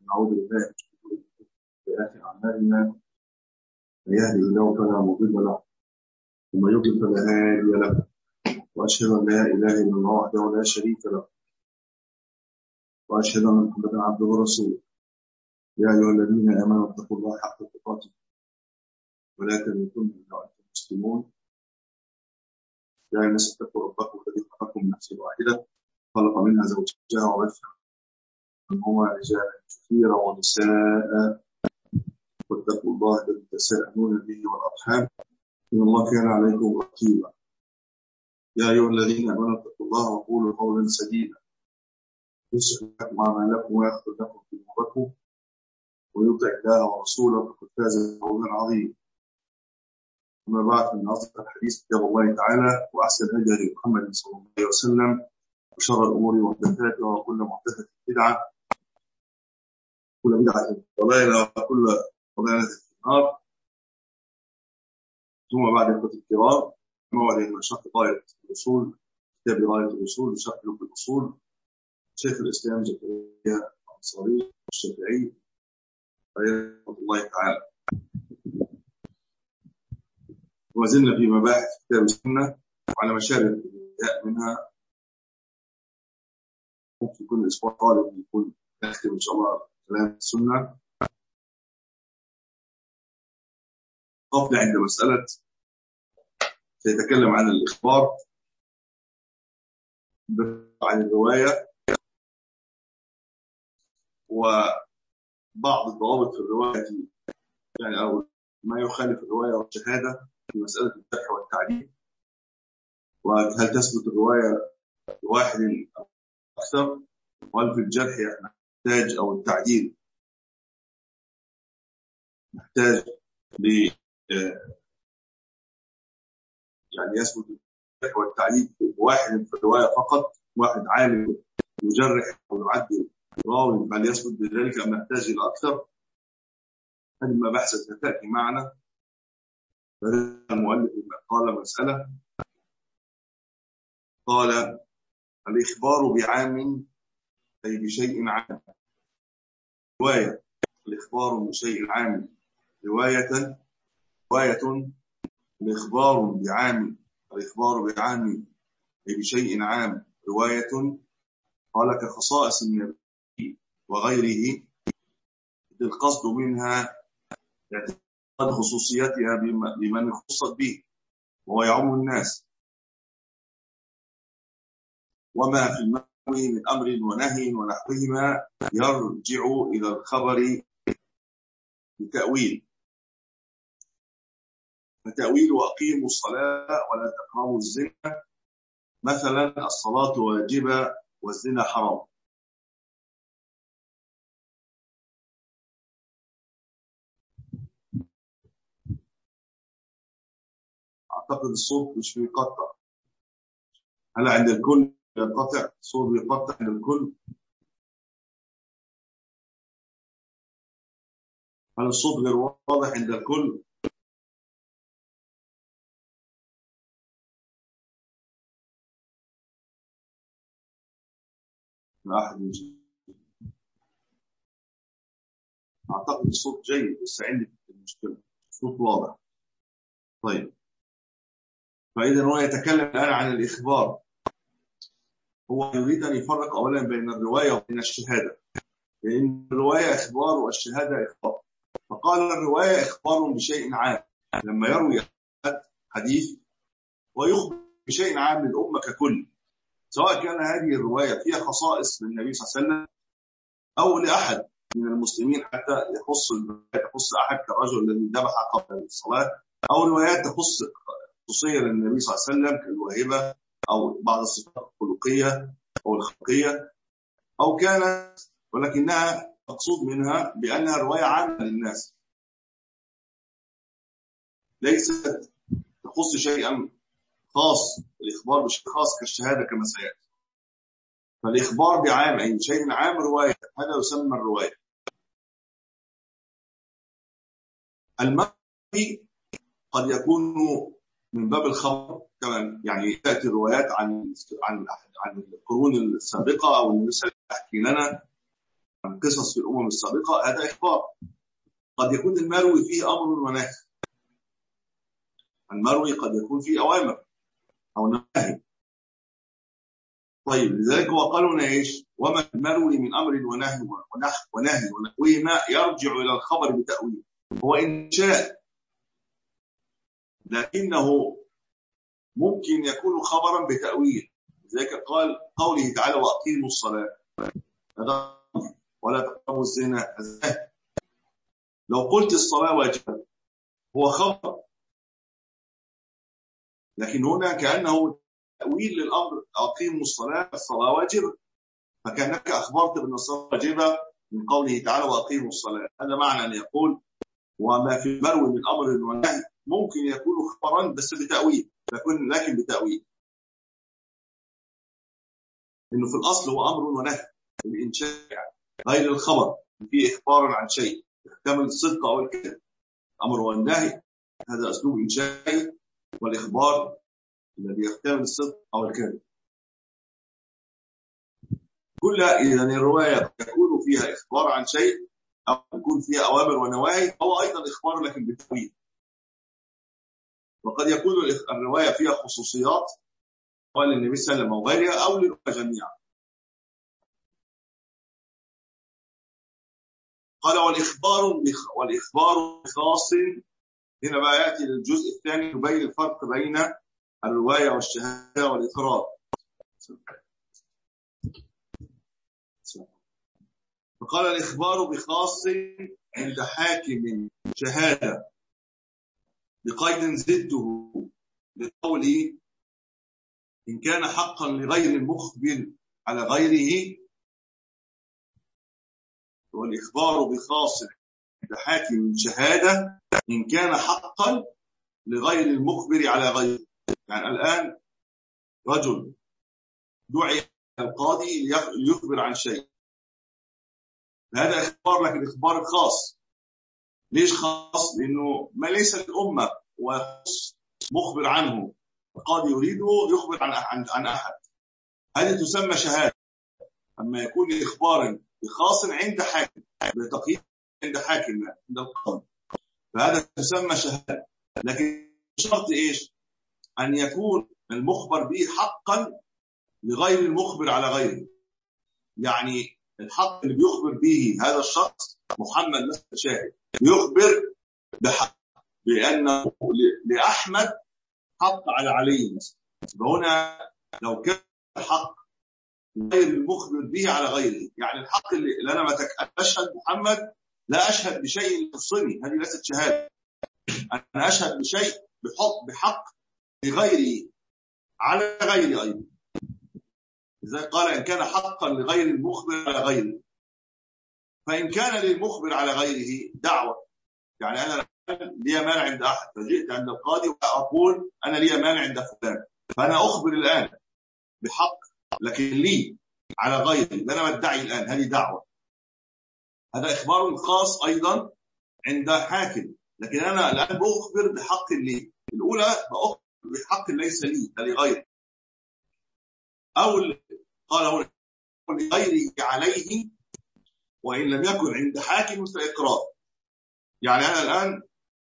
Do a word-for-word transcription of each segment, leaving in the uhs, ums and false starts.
ونعوذ بالله من شرور سيئات أعمالنا. من يهده الله فلا مضل له ومن يضلل فلا هادي له، وأشهد أن لا إله إلا الله وحده لا شريك له، وأشهد أن محمدا عبده ورسوله. يا أيها الذين آمنوا اتقوا الله حق تقاته ولا تموتن إلا وأنتم مسلمون. يا أيها الناس اتقوا ربكم الذي خلقكم من نفس واحدة خلق منها زوجها وبث منهما رجالا كثيرا ونساء، واتقوا الله الذي تساءلون به والأرحام إن الله كان عليكم رقيبا. يا أيها الذين آمنوا اتقوا الله وقولوا قولا سديدا يصلح لكم أعمالكم ويغفر لكم ذنوبكم، ويطع الله ورسوله فقد فاز فوزا عظيما. أما بعد، فإن أصدق الحديث كتاب الله تعالى، وأحسن الهدي هدي محمد صلى الله عليه وسلم، وشر الأمور محدثاتها، وكل محدثة بدعة، كل بدعة ضلالة، وكل ضلالة في النار. ثم بعد إخوة الكرام، موعد من شرح غاية الأصول، كتاب غاية الأصول وشرح لب الأصول، شيخ الإسلام زكريا الأنصاري الشافعي رحمه الله تعالى. وزلنا في مباحث كتاب السنة وعلى مشارف الانتهاء منها. ممكن كل أسبوع طالب يكون نختم إن شاء الله كلام السنة. قبل عند مسألة سيتكلم عن الإخبار عن الرواية وبعض الضوابط في الرواية، يعني أو ما يخالف الرواية والشهادة في مسألة الجرح والتعديل، وهل تثبت الرواية لواحد أو أكثر، وهل في الجرح نحتاج أو التعديل نحتاج ل يعني يثبت الجرح والتعديل واحد في الرواية فقط، واحد عالم يجرح أو يعدل راوي، بل يثبت بذلك أم نحتاج إلى أكثر؟ هذه المباحث ستأتي معنا. المؤلف قال مسألة، قال الإخبار بعام أي بشيء عام رواية. الإخبار بشيء عام رواية رواية الإخبار بعام الإخبار بعام أي بشيء عام رواية. قال كخصائص النبي وغيره، القصد منها اعتقاد خصوصيتها بمن خصت به وهو يعم الناس، وما في المروي من أمر ونهي ونحوهما يرجع إلى الخبر بتأويل. فتأويل وأقيموا الصلاة ولا تقربوا الزنا، مثلا الصلاة واجبة والزنا حرام. أعتقد الصوت مش بيقطع. هل عند الكل ينقطع؟ الصوت بيقطع عند الكل؟ هل الصوت غير واضح عند الكل؟ لا أحد يجيب. أعتقد الصوت جيد، بس عندي المشكلة الصوت واضح. طيب، فإذا هو يتكلم الآن عن الإخبار. هو يريد أن يفرق أولا بين الرواية وبين الشهادة، لأن الرواية إخبار والشهادة إخبار. فقال الرواية إخبار بشيء عام، لما يروي حديث ويخبر بشيء عام للأمة ككل، سواء كان هذه الرواية فيها خصائص للنبي صلى الله عليه وسلم أو لأحد من المسلمين، حتى يخص يخص أحد كالرجل الذي ذبح قبل الصلاة، أو روايات تخص خصوصية للنبي صلى الله عليه وسلم كالواهبة أو بعض الصفات الخلقية أو الخلقية، أو كانت ولكنها مقصود منها بأنها رواية عامة للناس، ليست تخص شيئا خاص. الإخبار بشيء خاص كالشهادة كما سيأتي. فالإخبار بعام أي شيء عام رواية، هذا يسمى الرواية. المروي قد يكون من باب الخبر كمان، يعني تأتي الروايات عن عن عن القرون السابقة، أو النبي صلى الله عليه وسلم يحكي لنا عن قصص في الأمم السابقة، هذا إخبار. قد يكون المروي فيه أمر ونهي، المروي قد يكون فيه أوامر أو نهي. طيب لذلك هو قالوا لنا إيش؟ وما المروي من أمر ونهي ونهي ونحوهما يرجع إلى الخبر بتأويل. هو إن شاء، لكنه ممكن يكون خبرا بتأويل. لذلك قال قوله تعالى وأقيموا الصلاة ولا تقربوا الزنا. لو قلت الصلاة واجبة هو خبر، لكن هنا كأنه تأويل للأمر أقيموا الصلاة، الصلاة واجبة، فكأنك أخبرت بأن الصلاة واجبة من قوله تعالى وأقيموا الصلاة. هذا معنى أن يقول وما في المروي من أمر ونهي ممكن يكون خبرا بس بتأويل، لكن لكن بتأويل، إنه في الأصل هو أمر ونهي الإنشاء، يعني غير الخبر فيه إخبار عن شيء يحتمل الصدق أو الكذب. أمر والنهي هذا أسلوب إنشائي، والإخبار الذي يحتمل الصدق أو الكذب. كل إذا الرواية يكون فيها إخبار عن شيء أو يكون فيها أوامر ونواهي هو أيضا إخبار لكن بالتأويل. وقد يكون الرواية فيها خصوصيات قال النبي صلى الله عليه وسلم أو غيرها أو للأمة جميعا. قال والإخبار والإخبار خاص. هنا بقى يأتي للجزء الثاني يبين الفرق بين الرواية والشهادة والإقرار. فقال الإخبار بخاص عند حاكم شهادة بقيد زده لقوله إن كان حقا لغير المخبر على غيره. والإخبار بخاص عند حاكم شهادة إن كان حقا لغير المخبر على غيره. يعني الآن رجل دعي القاضي ليخبر عن شيء، هذا إخبار لكن إخبار خاص. ليش خاص؟ لأنه ما ليس الأمة ويخص مخبر عنه، القاضي يريده يخبر عن عن أحد، هذه تسمى شهادة. أما يكون إخبار بخاص عند حاكم بتقييد عند حاكم عند القاضي فهذا تسمى شهادة. لكن شرط إيش؟ أن يكون المخبر به حقا لغير المخبر على غيره. يعني الحق اللي بيخبر به هذا الشخص محمد مثلا شاهد يخبر بحق بأنه لأحمد حق على علي مثلا. فهنا لو كان الحق غير المخبر به على غيره، يعني الحق اللي أنا ما أشهد محمد لا أشهد بشيء يخصني، هذه ليست شهادة. أنا أشهد بشيء بحق بحق لغيري على غيري أيضا. إذا قال إن كان حقا لغير المخبر على غيره، فإن كان للمخبر على غيره دعوة، يعني أنا لي مانع عند أحد فجئت عند القاضي وأقول أنا لي مانع عند فلان، فأنا أخبر الآن بحق لكن لي على غيري، أنا بدعي الآن، هذه دعوة. هذا إخبار خاص أيضا عند حاكم، لكن أنا الآن بأخبر بحق لي. الأولى بأخبر بحق ليس لي لغيري، أو قال لغيره عليه وإن لم يكن عند حاكم فإقرار. يعني أنا الآن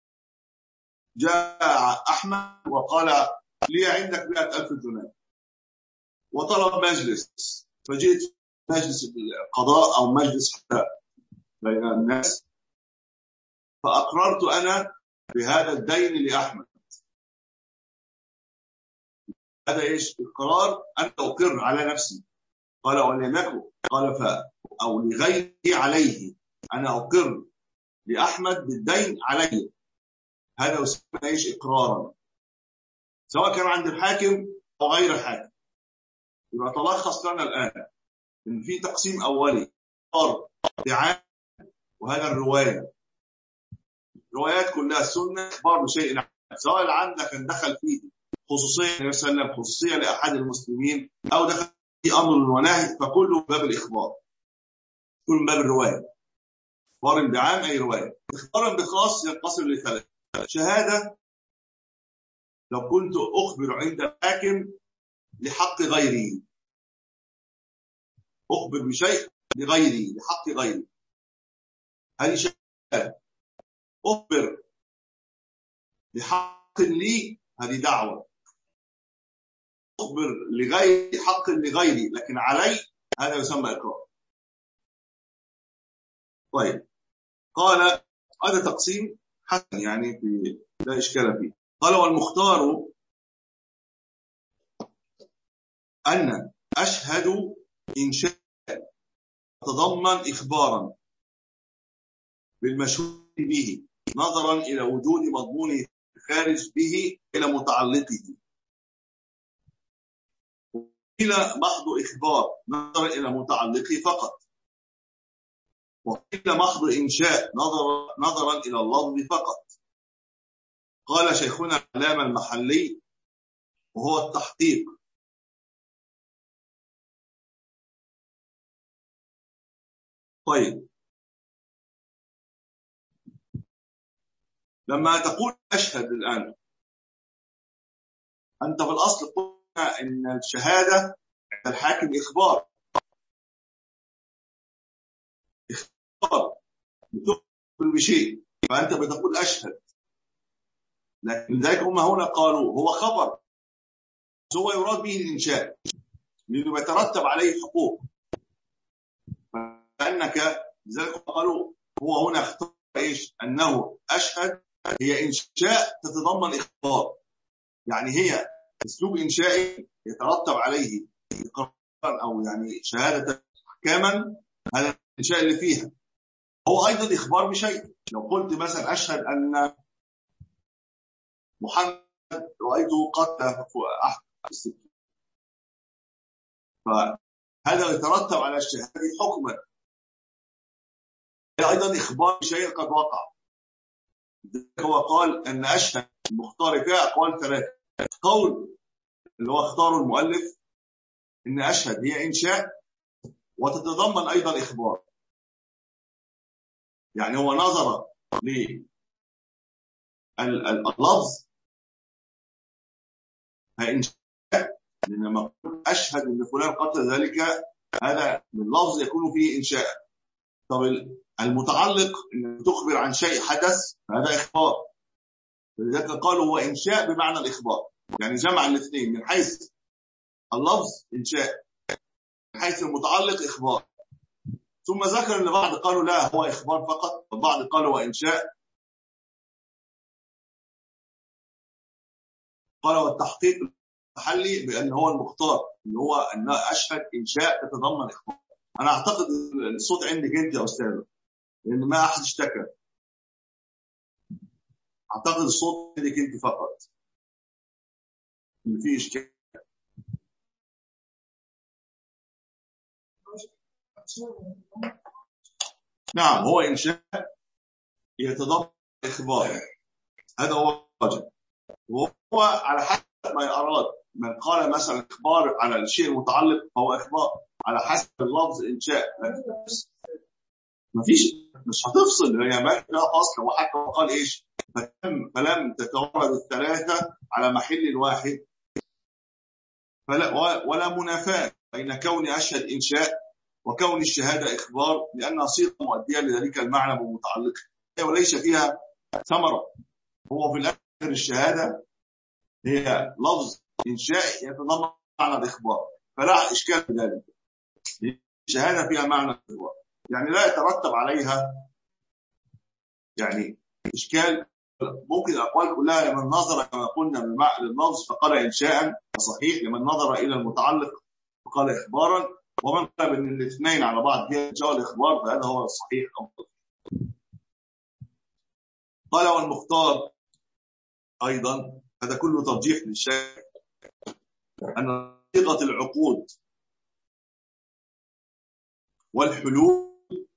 جاء أحمد وقال لي عندك مئة ألف دينار وطلب مجلس، فجئت مجلس القضاء أو مجلس حتى بين الناس فأقررت أنا بهذا الدين لأحمد. هذا إيش؟ القرار أن أقر على نفسي. قال ولم يكن قال ف أو لغيره عليه، أنا أقر لأحمد بالدين عليه، هذا يسمى إيش؟ إقرارا، سواء كان عند الحاكم أو غير الحاكم. يبقى تلخص لنا الآن إن في تقسيم أولي إقرار ادعاء، وهذا الرواية الروايات كلها سنة إخبار بشيء، سواء عندك أن دخل فيه خصوصية النبي صلى الله عليه وسلم، خصوصية لأحد المسلمين، أو دخل في أمر ونهي، فكله باب الإخبار، كل باب الرواية. إخبار بعام أي رواية. إخبارا بخاص ينقسم لثلاث. شهادة لو كنت أخبر عند الحاكم لحق غيره، أخبر بشيء لغيري لحق غيري، هذه شهادة. أخبر بحق لي، هذه دعوة. أخبر لغيري حق لغيري لكن علي، هذا يسمى إقرار. طيب، قال هذا تقسيم حسن يعني في لا إشكال فيه. قال والمختار أن أشهد إنشاء تضمن إخبارا بالمشهود به نظرا إلى وجود مضمون خارج به إلى متعلقه، إلى محض إخبار نظرا إلى متعلقه فقط، وإلى محض إنشاء نظرا نظرا إلى اللفظ فقط. قال شيخنا العلامة المحلي وهو التحقيق. طيب، لما تقول أشهد الآن، أنت في الأصل قلنا إن الشهادة عند الحاكم إخبار إخبار بتخبر بشيء، فأنت بتقول أشهد. لكن لذلك هم هنا قالوا هو خبر، هو يراد به الإنشاء لأنه يترتب عليه حقوق، فأنك لذلك قالوا هو هنا اختار إيش؟ أنه أشهد هي إنشاء تتضمن إخبار، يعني هي أسلوب إنشائي يترتب عليه إقرارا أو يعني شهادة أحكاما، هذا الإنشاء اللي فيها هو أيضا إخبار بشيء. لو قلت مثلا أشهد أن محمد رأيته قتل أحد السكين، فهذا يترتب على الشهادة حكما، هي أيضا إخبار بشيء قد وقع. هو قال أن أشهد المختار فيها أقوال ثلاثة. قول اللي هو اختاره المؤلف إن أشهد هي إنشاء وتتضمن أيضا إخبار، يعني هو نظر لللفظ فإنشاء، لما أشهد أن فلان قتل ذلك هذا من لفظ يكون فيه إنشاء. طب المتعلق أن تخبر عن شيء حدث هذا إخبار، لذلك قالوا هو إنشاء بمعنى الإخبار، يعني جمع الاثنين، من حيث اللفظ إنشاء، من حيث المتعلق إخبار. ثم ذكر أن بعض قالوا لا هو إخبار فقط، والبعض قالوا هو إنشاء. قال والتحقيق المحلي بأن هو المختار اللي هو أن أشهد إنشاء تتضمن إخبار. أنا أعتقد الصوت عندك أنت يا أستاذ، لأن ما أحد اشتكى. أعتقد الصوت عندك أنت فقط اللي فيه إشكال. نعم، هو إنشاء يتضمن إخبار، هذا هو الرجل، وهو على حسب ما أراد. من قال مثلا إخبار على الشيء المتعلق فهو إخبار، على حسب اللفظ إنشاء. مفيش، مش هتفصل، هي ما فيها فصل. وحتى قال إيش؟ فلم, فلم تتوارد الثلاثة على محل واحد، فلا ولا منافاة بين كون أشهد إنشاء وكون الشهادة إخبار، لأنها صيغة مؤدية لذلك المعنى بمتعلقه وليس فيها ثمرة. هو في الآخر الشهادة هي لفظ إنشاء يتضمن معنى الإخبار، فلا إشكال في ذلك. الشهادة فيها معنى الإخبار، يعني لا يترتب عليها يعني إشكال. ممكن الأقوال كلها لمن نظر كما قلنا لللفظ فقال إنشاء فصحيح، لمن نظر إلى المتعلق فقال إخبارا، ومن قال بأن الاثنين على بعض هي إنشاء الإخبار فهذا هو الصحيح. قال والمختار أيضا، هذا كله ترجيح للشيء، أن صيغة العقود والحلول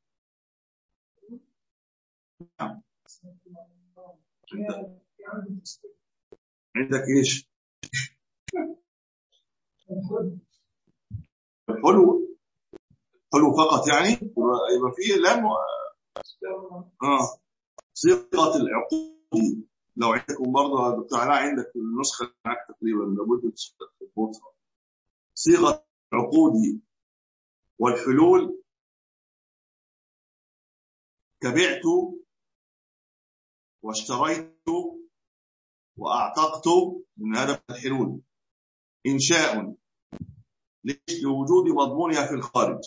عندك إيش؟ الحلو حلو فقط، يعني يبقى فيه لام آه صيغة العقود. لو عندكم برضه دكتور علاء عندك النسخة معك تقريبا لابد تظبطها. صيغة العقود والحلول كبعت واشتريت وأعتقت، من هذا الحلول إنشاء لوجود مضمونها في الخارج.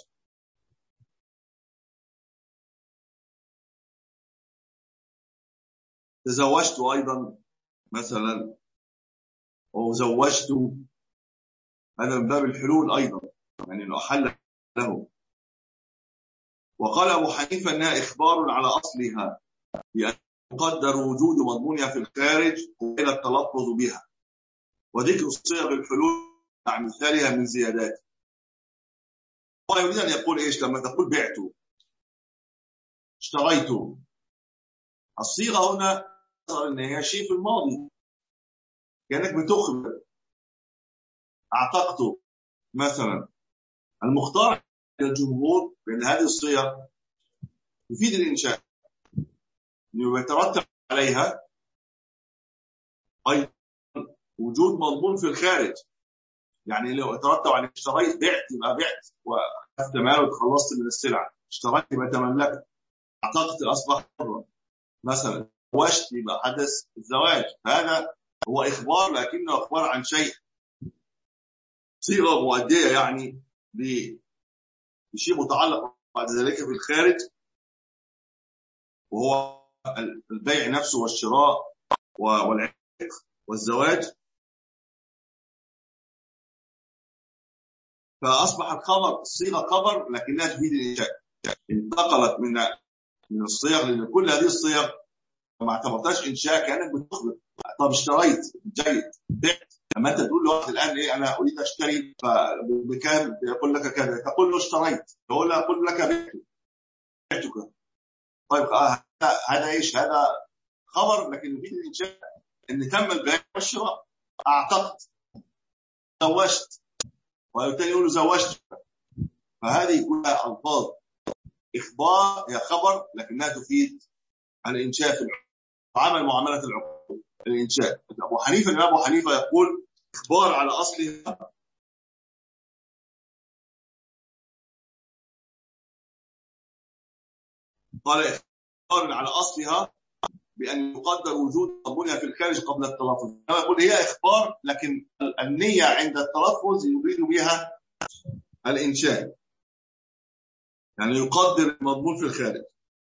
تزوجت أيضا مثلا، أو زوجت، هذا من باب الحلول أيضا، يعني أنه أحل له. وقال أبو حنيفة أنها إخبار على أصلها بأن يقدر وجود مضمونها في الخارج إلى التلفظ بها، وذكر صيغ الحلول مع مثالها من زيادات. هو يريد أن يقول إيش لما تقول بعت اشتريت؟ الصيغة هنا صار إن هي شيء في الماضي، كأنك بتخبر. أعتقت مثلا. المختار للجمهور بأن هذه الصيغ تفيد الإنشاء، يترتب عليها أيضا وجود مضمون في الخارج. يعني لو يترتب على اشتريت، بعت يبقى بعت وأخذت مال وتخلصت من السلعة، اشتريت يبقى تملكت، أعتقت أصبح حرا مثلا، زوجت يبقى حدث الزواج. هذا هو إخبار، لكنه إخبار عن شيء، صيغة مؤدية يعني بشيء متعلق بعد ذلك في الخارج، وهو البيع نفسه والشراء والعتق والزواج. فأصبح الخبر الصيغة خبر لكنها تفيد الإنشاء، انتقلت من من الصيغ، لأن كل هذه الصيغ ما اعتبرتهاش إنشاء، كأنك بتخبر. طب اشتريت، جيد، بعت. لما أنت تقول لواحد الآن إيه أنا أريد أشتري بكام، يقول لك كذا، تقول له اشتريت، يقول له أقول لك بعت، بعتك. طيب هذا إيش؟ هذا خبر لكن يفيد الإنشاء، إن تم البيع والشراء. أعتقت، زوجت، والتاني يقول له زوجت. فهذه كلها ألفاظ إخبار، هي خبر لكنها تفيد الإنشاء في عمل معاملة العقود، الإنشاء. أبو حنيفة الإمام أبو حنيفة يقول إخبار على أصلها، قال إخبار على أصلها بأن يقدر وجود مضمونها في الخارج قبل التلفظ. أنا أقول هي إخبار، لكن النية عند التلفظ يريد بها الإنشاء، يعني يقدر المضمون في الخارج.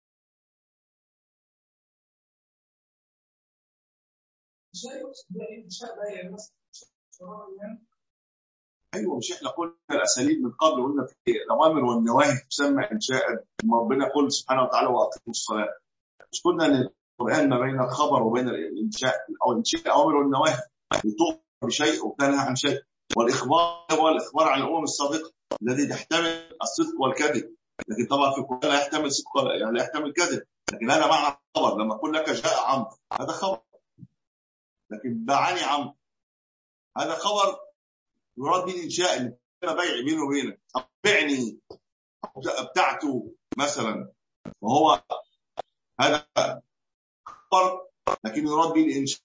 ايوه، مش احنا قلنا الاساليب من قبل، قلنا في الاوامر والنواهي تسمى انشاء. ربنا يقول سبحانه وتعالى واقيموا الصلاه، مش قلنا ان القران ما بين الخبر وبين الانشاء او انشاء الاوامر والنواهي، يطوق بشيء وكانها عن شيء. والاخبار هو الاخبار عن الامم السابقه الذي تحتمل الصدق والكذب، لكن طبعا في القران لا يحتمل صدق، يعني لا يحتمل كذب، لكن هذا معنى الخبر. لما اقول لك جاء عمرو هذا خبر، لكن باعني عمرو هذا خبر يراد به الانشاء، اللي بيع بيني وبينك. بعني بتاعته مثلا، وهو هذا خبر لكن يراد به الانشاء.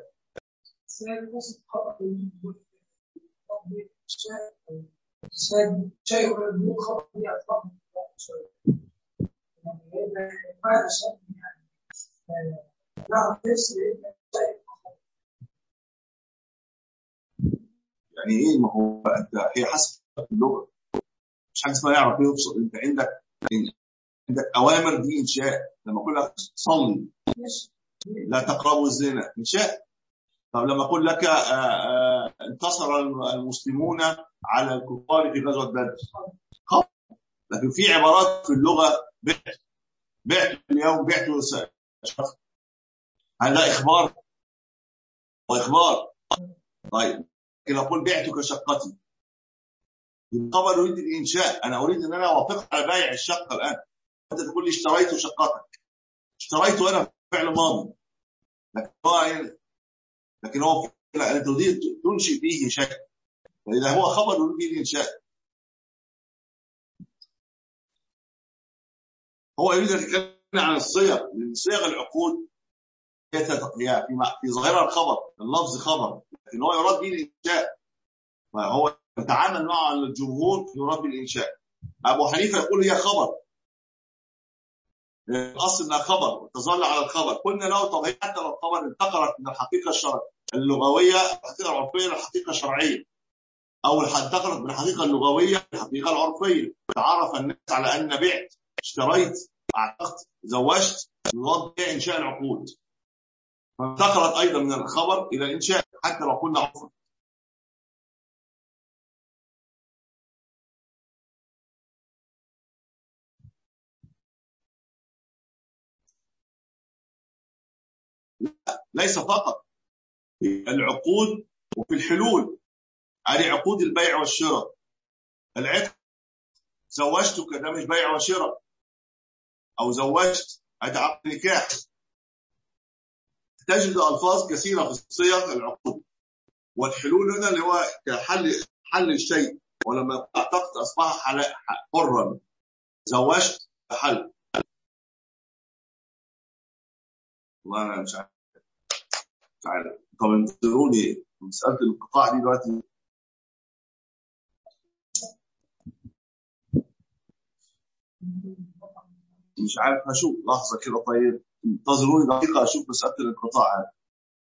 يعني ايه؟ ما هو انت هي حسب اللغه، مش حاجه اسمها يعرف يوصل. انت عندك عندك اوامر دي انشاء. لما اقول لك صلي لا تقربوا الزنا، انشاء. طب لما اقول لك انتصر المسلمون على الكفار في غزوه بدر، خبر. لكن في عبارات في اللغه بعت، بعت اليوم، بعت شخص، هذا اخبار واخبار. طيب لكن اقول بعتك شقتي، الخبر يريد الانشاء. انا اريد ان انا اوافق على بيع الشقه الان، انت تقول لي اشتريت شقتك، اشتريت انا فعل ماضي، لكن هو لكن هو انت تريد تنشئ فيه شيء، فاذا هو خبر يريد الانشاء. هو يريد ان يتكلم عن الصيغ، لان صيغ العقود هي في ظاهرها الخبر، اللفظ خبر، لكن هو يراد به الانشاء، فهو يتعامل مع الجمهور يراد به الانشاء. ابو حنيفه يقول هي خبر الأصل إنها خبر وتظل على الخبر. قلنا له طب هي حتى لو الخبر انتقلت من الحقيقة الشرعية اللغوية الحقيقة العرفية للحقيقة الشرعية، أو انتقلت من الحقيقة اللغوية للحقيقة العرفية، تعرف الناس على أن بعت، اشتريت، أعتقت، زوجت، يوضع إنشاء العقود، فانتقلت أيضا من الخبر إلى الإنشاء حتى لو قلنا عرفا. ليس فقط في العقود وفي الحلول، هذه عقود البيع والشراء. العتق زوجتك ده مش بيع وشراء، أو زوجت هذا عقد نكاح. تجد ألفاظ كثيرة في صيغ العقود. والحلول هنا اللي هو كحل حل الشيء، ولما اعتقت أصبح حرا، زوجت حل. والله أنا مش عارف مش عارف طب انتظروني مسألة الانقطاع دي دلوقتي مش عارف، هشوف لحظة كده. طيب انتظروني دقيقة أشوف مسألة الانقطاع هذه.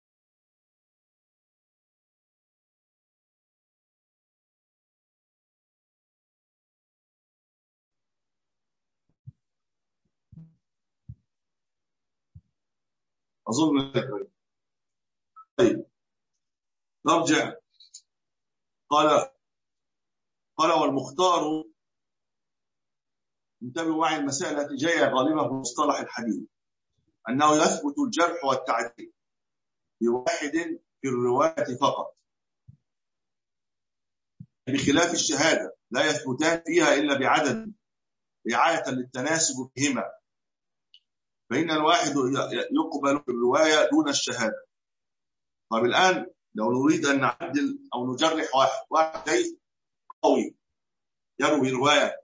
أظن ذلك. طيب نرجع. قال قال والمختار، انتبهوا معي المسائل التي جايه غالبا في مصطلح الحديث، انه يثبت الجرح والتعديل بواحد في الروايه فقط، بخلاف الشهاده لا يثبتان فيها الا بعدد رعايه للتناسب فيهما، فان الواحد يقبل في الروايه دون الشهاده. طيب الان لو نريد ان نعدل او نجرح واحد واحد جيد قوي يروي روايه،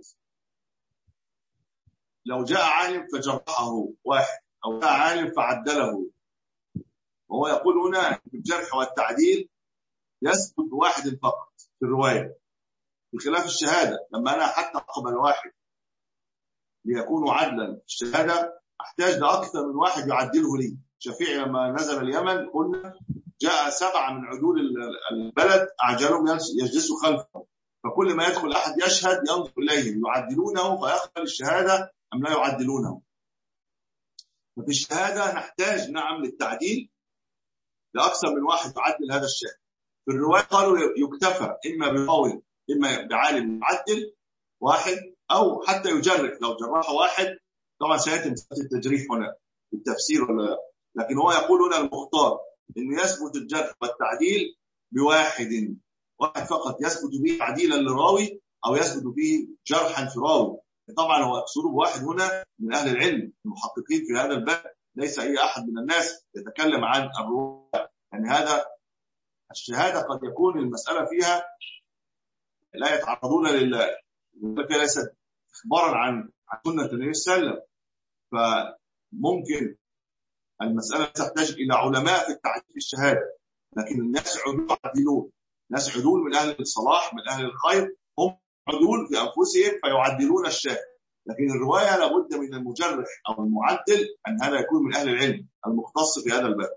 لو جاء عالم فجرحه واحد، او جاء عالم فعدله، وهو يقول هنا في الجرح والتعديل يثبت بواحد فقط في الروايه، بخلاف الشهاده لما انا حتى اقبل واحد ليكون عدلا في الشهاده احتاج لاكثر من واحد يعدله لي. الشافعي لما نزل اليمن قلنا جاء سبعه من عدول البلد اعجلهم يجلسوا خلفه، فكل ما يدخل احد يشهد ينظر اليهم يعدلونه فيقبل الشهاده ام لا يعدلونه. ففي الشهاده نحتاج نعم للتعديل لاكثر من واحد يعدل هذا الشاهد. في الروايه قالوا يكتفى اما براوي اما بعالم يعدل واحد، او حتى يجرح لو جرح واحد. طبعا سياتي مساله التجريح هنا بالتفسير ولا لا، لكن هو يقول هنا المختار انه يثبت الجرح والتعديل بواحد واحد فقط، يثبت به تعديلا لراوي او يثبت به جرحا في راوي. طبعا هو يقصد بواحد هنا من اهل العلم المحققين في هذا الباب، ليس اي احد من الناس يتكلم عن الروايه. يعني هذا الشهاده قد يكون المساله فيها لا يتعرضون لله، ليست اخبارا عن عن سنه النبي صلى الله عليه وسلم، فممكن المساله تحتاج الى علماء في التعديل في الشهاده، لكن الناس عدول يعدلون، ناس عدول من اهل الصلاح من اهل الخير هم عدول في انفسهم فيعدلون الشاهد. لكن الروايه لابد من المجرح او المعدل ان هذا يكون من اهل العلم المختص في هذا الباب.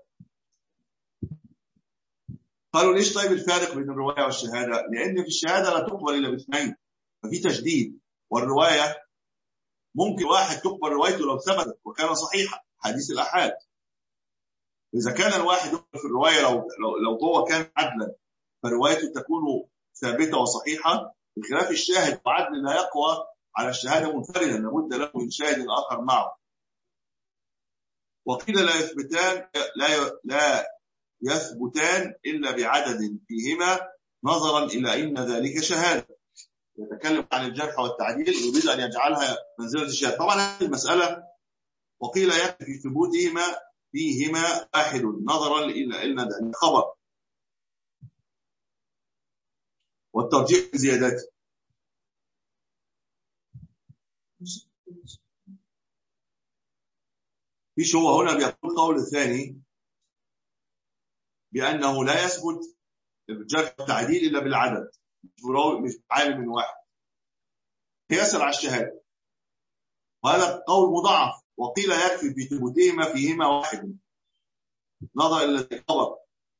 قالوا ليش طيب الفارق بين الروايه والشهاده؟ لان في الشهاده لا تقبل الا باثنين، ففي تشديد. والروايه ممكن واحد تقبل روايته لو ثبتت وكان صحيحا، حديث الاحاد. اذا كان الواحد في الروايه لو لو, لو هو كان عدلا فروايته تكون ثابته وصحيحه، بخلاف الشاهد وعدل لا يقوى على الشهاده منفردا، لابد له من شاهد اخر معه. وقيل لا يثبتان لا لا يثبتان الا بعدد فيهما نظرا الى ان ذلك شهاده. يتكلم عن الجرح والتعديل يريد ان يجعلها منزله الشهاده. طبعا هذه المساله وقيل يكفي في ثبوتهما فيهما واحد نظرا الى ان الخبر والترجيح بزيادته. فيش هو هنا بيقول قول ثاني بأنه لا يثبت الجرح والتعديل إلا بالعدد، مش عالم من واحد قياسا على الشهادة، وهذا قول مضاعف وقيل يكفي في ثبوتهما فيهما واحد نظر إلى الخبر،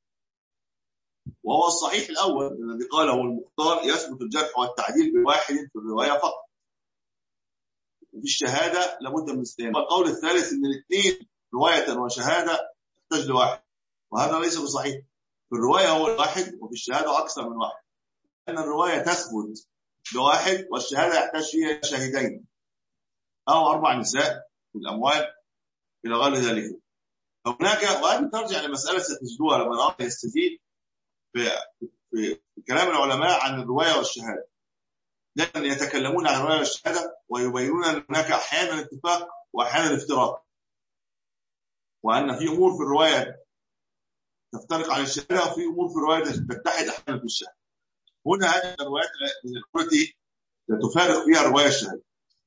وهو الصحيح الأول الذي قاله المختار يثبت الجرح والتعديل بواحد في الرواية فقط، وفي الشهادة لابد من اثنين. والقول الثالث أن الاثنين رواية وشهادة تحتاج لواحد، وهذا ليس بصحيح. في الرواية هو الواحد وفي الشهادة أكثر من واحد، لأن الرواية تثبت بواحد والشهادة يحتاج فيها شاهدين أو أربع نساء في الأموال إلى غير ذلك. هناك، وهذه ترجع لمسألة ستجدوها لما الأمر يستفيد في, في, في كلام العلماء عن الرواية والشهادة، لأن يتكلمون عن الرواية والشهادة ويبينون أن هناك أحيانا اتفاق وأحيانا افتراق، وأن في أمور في الرواية تفترق عن الشهادة وفي أمور في الرواية تتحد أحيانا في الشهادة. هنا هذه الروايات من التي تفارق فيها الرواية الشهادة.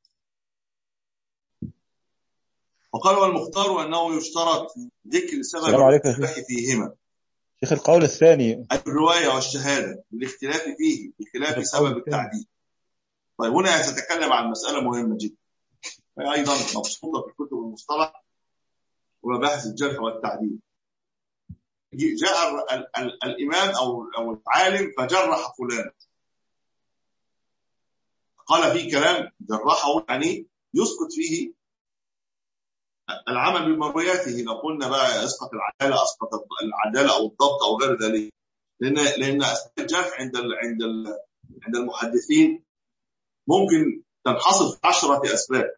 وقال والمختار أنه يشترط ذكر سبب الاختلاف فيهما. شيخ القول الثاني الرواية والشهادة بالاختلاف فيه بخلاف سبب التعديل. طيب هنا سأتكلم عن مسألة مهمة جدا أيضا مبسوطة في كتب المصطلح ومباحث الجرح والتعديل. جاء ال ال الإمام أو أو العالم فجرح فلان، قال فيه كلام جرحه، يعني يسقط فيه العمل بمروياته. لو قلنا بقى اسقط العدالة، اسقط العدالة أو الضبط أو غير ذلك، لأن لأن أسباب الجرح عند ال عند ال عند المحدثين ممكن تنحصر في عشرة أسباب.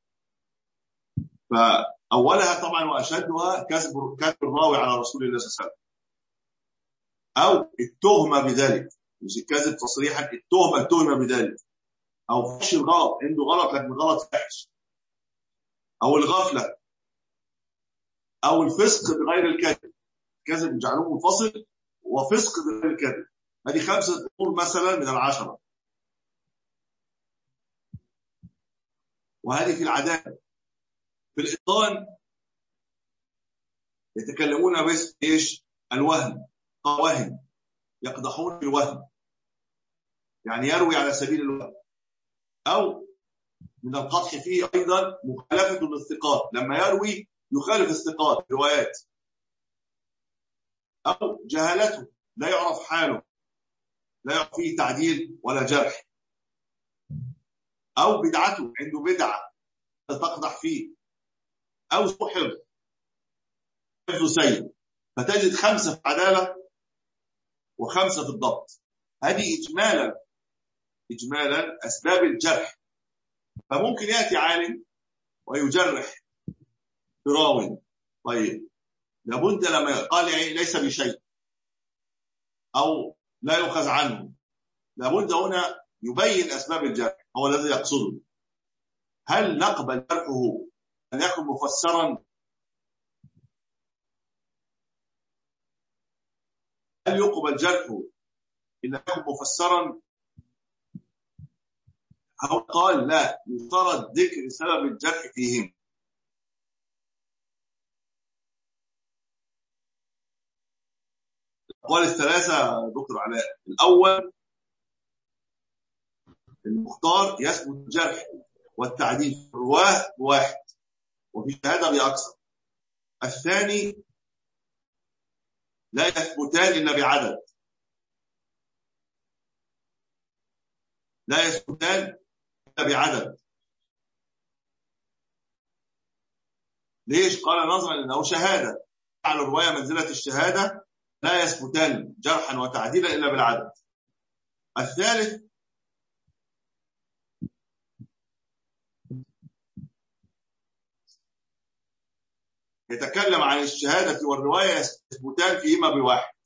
فأولها طبعا وأشدها كذب كذب الراوي على رسول الله صلى الله عليه وسلم، أو التهمة بذلك، مش الكذب تصريحا، التهمة التهمة بذلك، أو فحش الغلط، عنده غلط لكن غلط فحش، أو الغفلة، أو الفسق بغير الكذب، كذب جعلوه منفصل وفسق بغير الكذب. هذه خمسة أمور مثلا من العشرة، وهذه في العدالة. في الإتقان يتكلمون بس إيش؟ الوهم، وهم يقدحون في الوهم، يعني يروي على سبيل الوهم. أو من القدح فيه أيضا مخالفة للثقات، لما يروي يخالف الثقات روايات. أو جهالته، لا يعرف حاله، لا يعرف فيه تعديل ولا جرح. أو بدعته، عنده بدعة تقدح فيه. أو سوء حفظ، حفظه سيء، فتجد خمسة في عدالة وخمسة في الضبط. هذه إجمالا إجمالا أسباب الجرح. فممكن يأتي عالم ويجرح براوي، طيب لابد لما قال ليس بشيء أو لا يؤخذ عنه، لابد هنا يبين أسباب الجرح، هو الذي يقصده. هل نقبل جرحه أن يكون مفسرا؟ هل يقبل جرحه إن يكون مفسرا؟ أو قال لا، يفترض ذكر سبب الجرح فيهم. الأقوال الثلاثة دكتور علاء. الأول المختار يثبت الجرح والتعديل في الرواه بواحد وفي الشهادة بأكثر. الثاني لا يثبتان إلا بعدد، لا يثبتان إلا بعدد. ليش؟ قال نظرا لأنه شهادة، على الرواية منزلة الشهادة، لا يثبتان جرحا وتعديلا إلا بالعدد. الثالث يتكلم عن الشهادة والرواية يثبتان فيهما بواحد.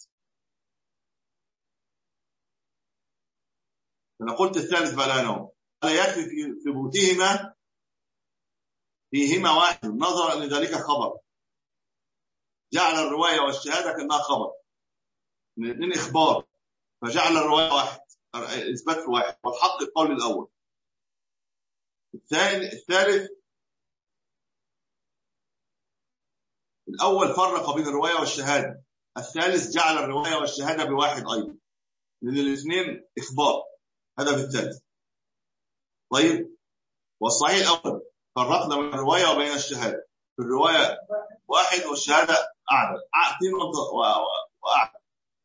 أنا قلت الثالث بقى أنا قال يكفي في ثبوتهما فيهما واحد نظرا لذلك خبر، جعل الرواية والشهادة كأنها خبر، من الاثنين إخبار، فجعل الرواية واحد، إثبات واحد، والحق القول الأول. الثاني الثالث الأول فرق بين الرواية والشهادة، الثالث جعل الرواية والشهادة بواحد أيضا، لأن الاثنين إخبار. هذا في الثالث. طيب، والصحيح الأول فرقنا بين الرواية وبين الشهادة. في الرواية واحد والشهادة أعدل اثنين وأعدل.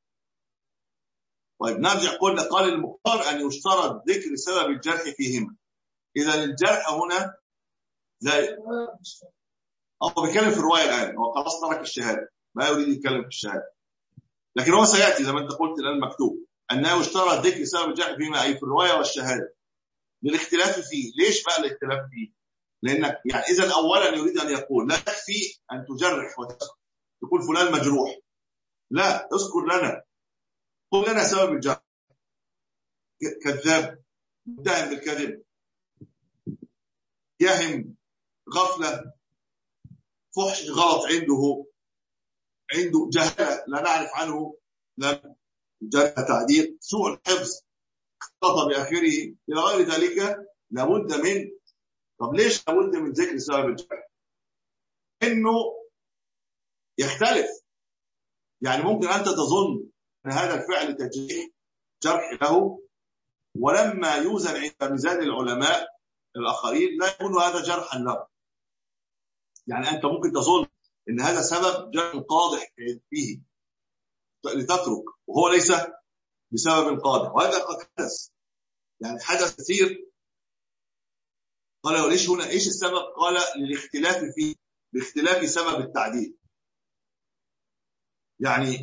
طيب نرجع. قلنا قال المختار أن يشترط ذكر سبب الجرح فيهما. إذا الجرح هنا لا هو بيتكلم في الرواية الآن، هو خلاص ترك الشهادة، ما يريد يتكلم في الشهادة، لكن هو سيأتي زي ما أنت قلت الآن مكتوب أنه يشترط ذكر سبب الجرح فيما أي في الرواية والشهادة للاختلاف فيه. ليش بقى الاختلاف فيه؟ لأنك يعني إذا أولا يريد أن يقول لا يكفي أن تجرح وتذكر تقول فلان مجروح، لا، اذكر لنا، قل لنا سبب الجرح. كذاب، متهم بالكذب، يهم، غفلة، فحش غلط عنده عنده جهالة لا نعرف عنه، لا جرح تعديل، سوء الحفظ، خطأ بآخره إلى غير ذلك. لابد من طب ليش لابد من ذكر سبب الجرح؟ إنه يختلف. يعني ممكن أنت تظن أن هذا الفعل تجريح جرح له، ولما يوزن عند ميزان العلماء الآخرين لا يكون هذا جرحا له. يعني أنت ممكن تظن أن هذا سبب جرح قادح فيه لتترك، وهو ليس بسبب قادح، وهذا قد حدث، يعني حدث كثير. قال ليش هنا ايش السبب؟ قال للاختلاف فيه، باختلاف سبب التعديل. يعني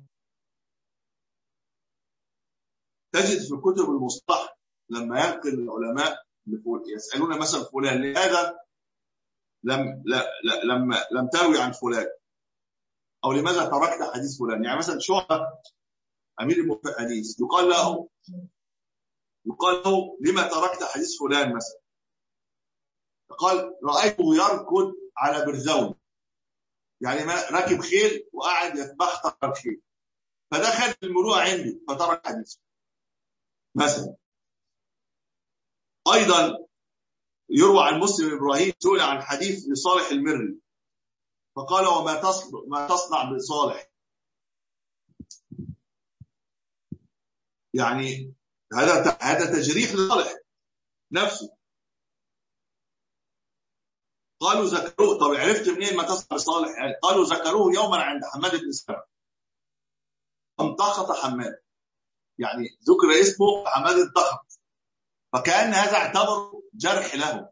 تجد في كتب المصطلح لما ينقل العلماء يسألون مثلا فلان لماذا لم لا لا لم لم تروي عن فلان، او لماذا تركت حديث فلان. يعني مثلا شعبة امير المؤمنين حديث يقال له يقال له لما تركت حديث فلان مثلا، قال رأيته يركض على برزون، يعني ما راكب خيل وقاعد يتبختر الخيل، فدخل المروءة عندي فترك حديثه مثلا. ايضا يروى عن مسلم ابراهيم سئل عن حديث لصالح المري فقال وما تصنع ما تصنع بصالح، يعني هذا هذا تجريح لصالح نفسه. قالوا ذكروه، طب عرفت منين ما تصنع بصالح؟ يعني قالوا ذكروه يوما عند حماد بن سلمة امتخط حماد، يعني ذكر اسمه حماد الضخم، فكأن هذا اعتبر جرح له.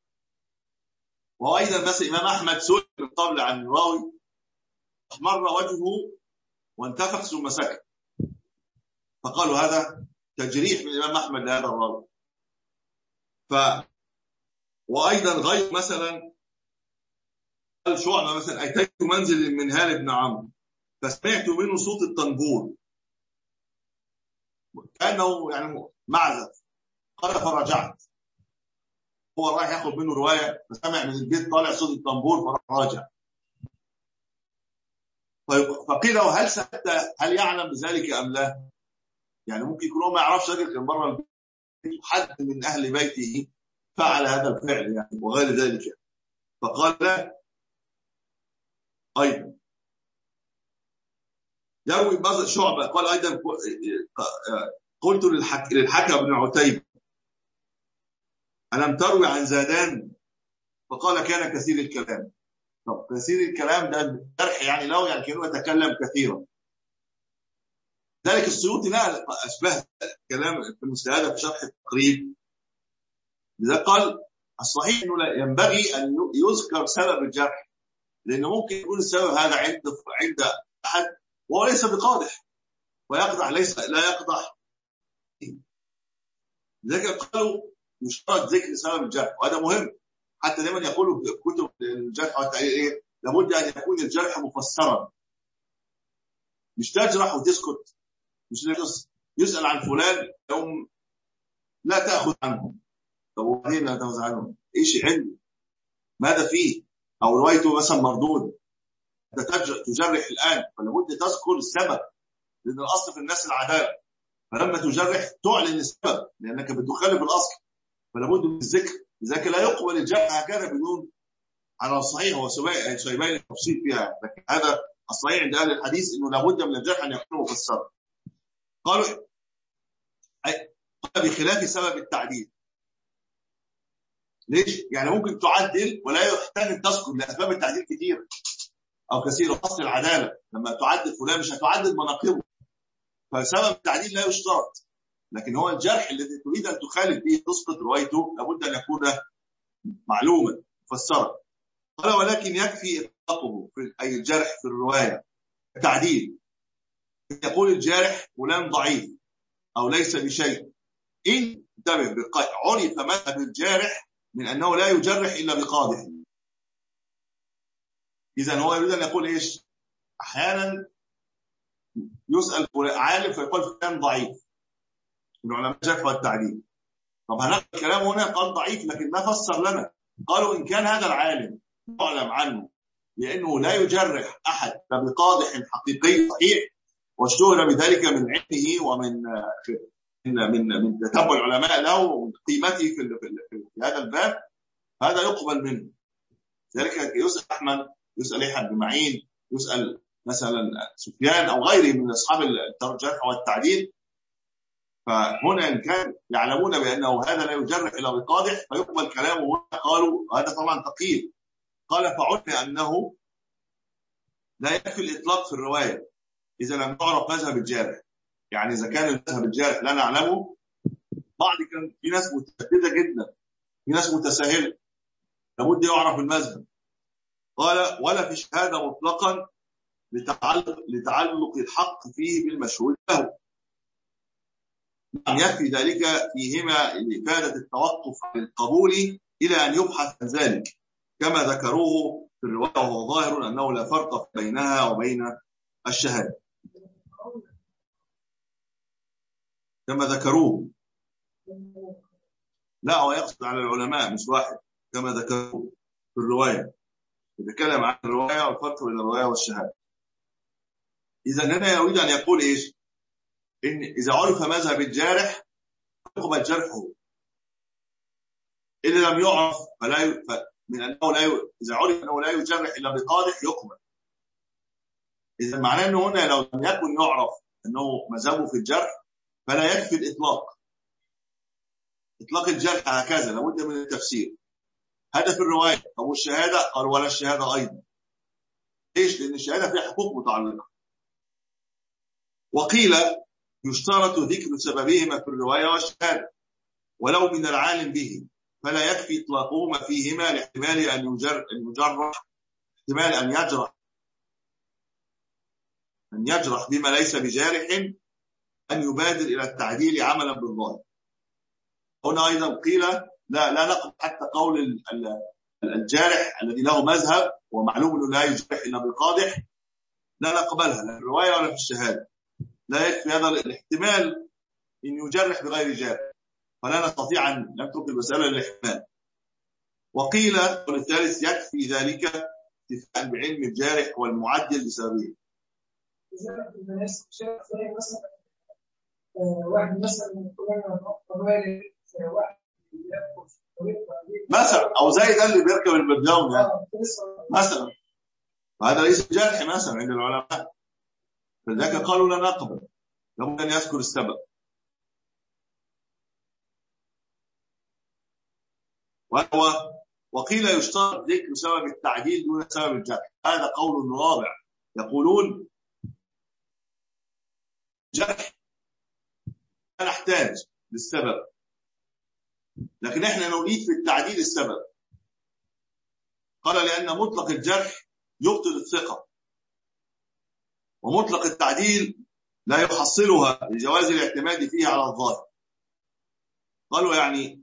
وأيضا مثل الإمام أحمد سئل من قبل عن الراوي احمر وجهه وانتفخ ثم سكت، فقالوا هذا تجريح من الإمام أحمد لهذا الراوي. ف وأيضا غير مثلا قال شعبة مثلا أتيت منزل من هال بن عمرو فسمعت منه صوت الطنبور كأنه يعني معزف، قال فرجعت، هو رايح ياخد منه رواية فسمع من البيت طالع صوت الطنبور فراجع. فقيل له هل سألت هل يعلم بذلك أم لا؟ يعني ممكن يكون هو ما يعرفش ذلك كان بره البيت، حد من أهل بيته فعل هذا الفعل يعني وغير ذلك. فقال لا. أيضا يروي بعض شعبة قال أيضا قلت للحك... للحكم بن عتيبة ألم تروي عن زادان؟ فقال كان كثير الكلام. طب كثير الكلام ده جرح يعني له، يعني كانه يتكلم كثيرا. ذلك السيوطي نقل أشبه كلام في المستهادة في شرح التقريب، لذا قال الصحيح أنه لا ينبغي أن يذكر سبب الجرح، لأنه ممكن يكون السبب هذا عند عند أحد وهو ليس بقادح ويقضح، ليس لا يقضح. لذلك قالوا يشترط ذكر سبب الجرح، وهذا مهم. حتى دائما يقولوا في كتب الجرح والتعديل ايه لابد ان يكون الجرح مفسرا، مش تجرح وتسكت، مش يسأل عن فلان يوم لا تأخذ عنه، طب وبعدين لا تأخذ عنه ايش عنده ماذا فيه، او روايته مثلا مردود انت تجرح الان فلابد تذكر السبب، لان الاصل في الناس العداله، فلما تجرح تعلن السبب لانك بتخالف الاصل، فلابد من الذكر. لذلك لا يقبل الجرح هكذا بدون على الصحيح وسيبين التفصيل فيها، لكن هذا الصحيح عند اهل الحديث انه لابد من الجرح ان يكون مفسرا. قالوا قال بخلاف سبب التعديل، ليش؟ يعني ممكن تعدل ولا يحتاج ان تذكر لاسباب التعديل كثيره او كثيره. اصل العداله لما تعدل فلان مش هتعدل مناقبه، فسبب التعديل لا يشترط. لكن هو الجرح الذي تريد ان تخالف به تسقط روايته لابد ان يكون معلوما مفسرا. قال ولكن يكفي اطلاقه اي الجرح في الروايه التعديل. يقول الجارح فلان ضعيف او ليس بشيء، ان انتبه عرف مذهب الجارح من انه لا يجرح الا بقادح. اذا هو يريد ان يقول ايش؟ احيانا يسال عالم فيقول فلان ضعيف من علماء الجرح والتعديل. طب هناخد الكلام هنا قال ضعيف، لكن ما فسر لنا. قالوا ان كان هذا العالم يعلم عنه لانه لا يجرح احد بقادح حقيقي صحيح واشتهر بذلك من علمه ومن من من تتبع العلماء له ومن قيمته في, في, في هذا الباب، هذا يقبل منه. ذلك يسأل أحمد، يسأل يحيى بن معين، يسأل مثلا سفيان أو غيره من أصحاب الجرح والتعديل. فهنا إن كان يعلمون بأنه هذا لا يجرح إلا بقادح فيقبل كلامه. قالوا هذا طبعا تقييد. قال فعلم أنه لا يكفي الإطلاق في الرواية إذا لم يعرف مذهب الجارح. يعني إذا كان المذهب الجارح لا نعلمه، بعض كان في ناس متشددة جدا، في ناس متساهلة، لابد يعرف المذهب. قال ولا في شهادة مطلقا لتعلق, لتعلق الحق فيه بالمشهود له. يكفي ذلك فيهما لإفادة التوقف عن القبول إلى أن يبحث عن ذلك كما ذكروه في الرواية، وهو ظاهر أنه لا فرق بينها وبين الشهادة كما ذكروه. لا هو يقصد على العلماء مش واحد كما ذكروه في الرواية، يتكلم عن الرواية والفرق بين الرواية والشهادة. إذا هنا يريد أن يقول إيش؟ إن إذا عرف مذهب الجارح يقبل جرحه، إذا لم يعرف فلا ي... من أنه لا ي... إذا عرف أنه لا يجرح إلا بقادح يقبل. إذا معناه أنه هنا لو لم يكن يعرف أنه مذهبه في الجرح فلا يكفي الإطلاق. إطلاق الجرح هكذا لابد من التفسير. هذا في الرواية. أو الشهادة قال ولا الشهادة أيضا. ليش؟ لأن الشهادة فيها حقوق متعلقة. وقيل يشترط ذكر سببهما في الرواية والشهادة ولو من العالم به، فلا يكفي إطلاقهما فيهما لاحتمال أن يجر أن يجرح احتمال أن يجرح أن يجرح بما ليس بجارح أن يبادر إلى التعديل عملا بالظاهر. هنا أيضا قيل لا لا نقبل حتى قول الجارح الذي له مذهب ومعلوم أنه لا يجرح إلا بالقادح، لا نقبلها لا في الرواية ولا في الشهادة. لا يكفي هذا الاحتمال أن يجرح بغير جارح، فلا نستطيع أن نترك المسألة للاحتمال. وقيل والثالث يكفي ذلك اتفاقا بعلم الجارح والمعدل بسببه. واحد مثلا مثلا او زي ده اللي بيركب البدلاون يعني مثلا، هذا ليس جرح مثلا عند العلماء، فذلك قالوا لا نقبل، لابد ان يذكر السبب. وهو وقيل يشترط ذكر سبب التعديل دون سبب الجرح. هذا قول رابع، يقولون جرح لا نحتاج للسبب، لكن احنا نريد في التعديل السبب. قال لأن مطلق الجرح يبطل الثقة، ومطلق التعديل لا يحصلها لجواز الاعتماد فيها على الظاهر. قالوا يعني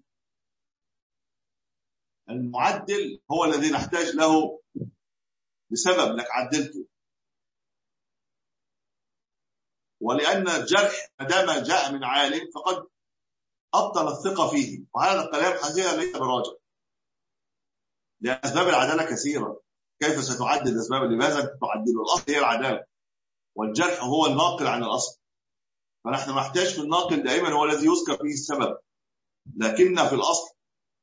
المعدل هو الذي نحتاج له بسبب لك عدلته، ولأن الجرح مادام جاء من عالم فقد أبطل الثقة فيه، وهذا الكلام حقيقة ليس براجع، لأن أسباب العدالة كثيرة. كيف ستعدل أسباب؟ لماذا تعدل؟ الأصل هي العدالة، والجرح هو الناقل عن الأصل، فنحن نحتاج في الناقل دائما هو الذي يذكر فيه السبب، لكن في الأصل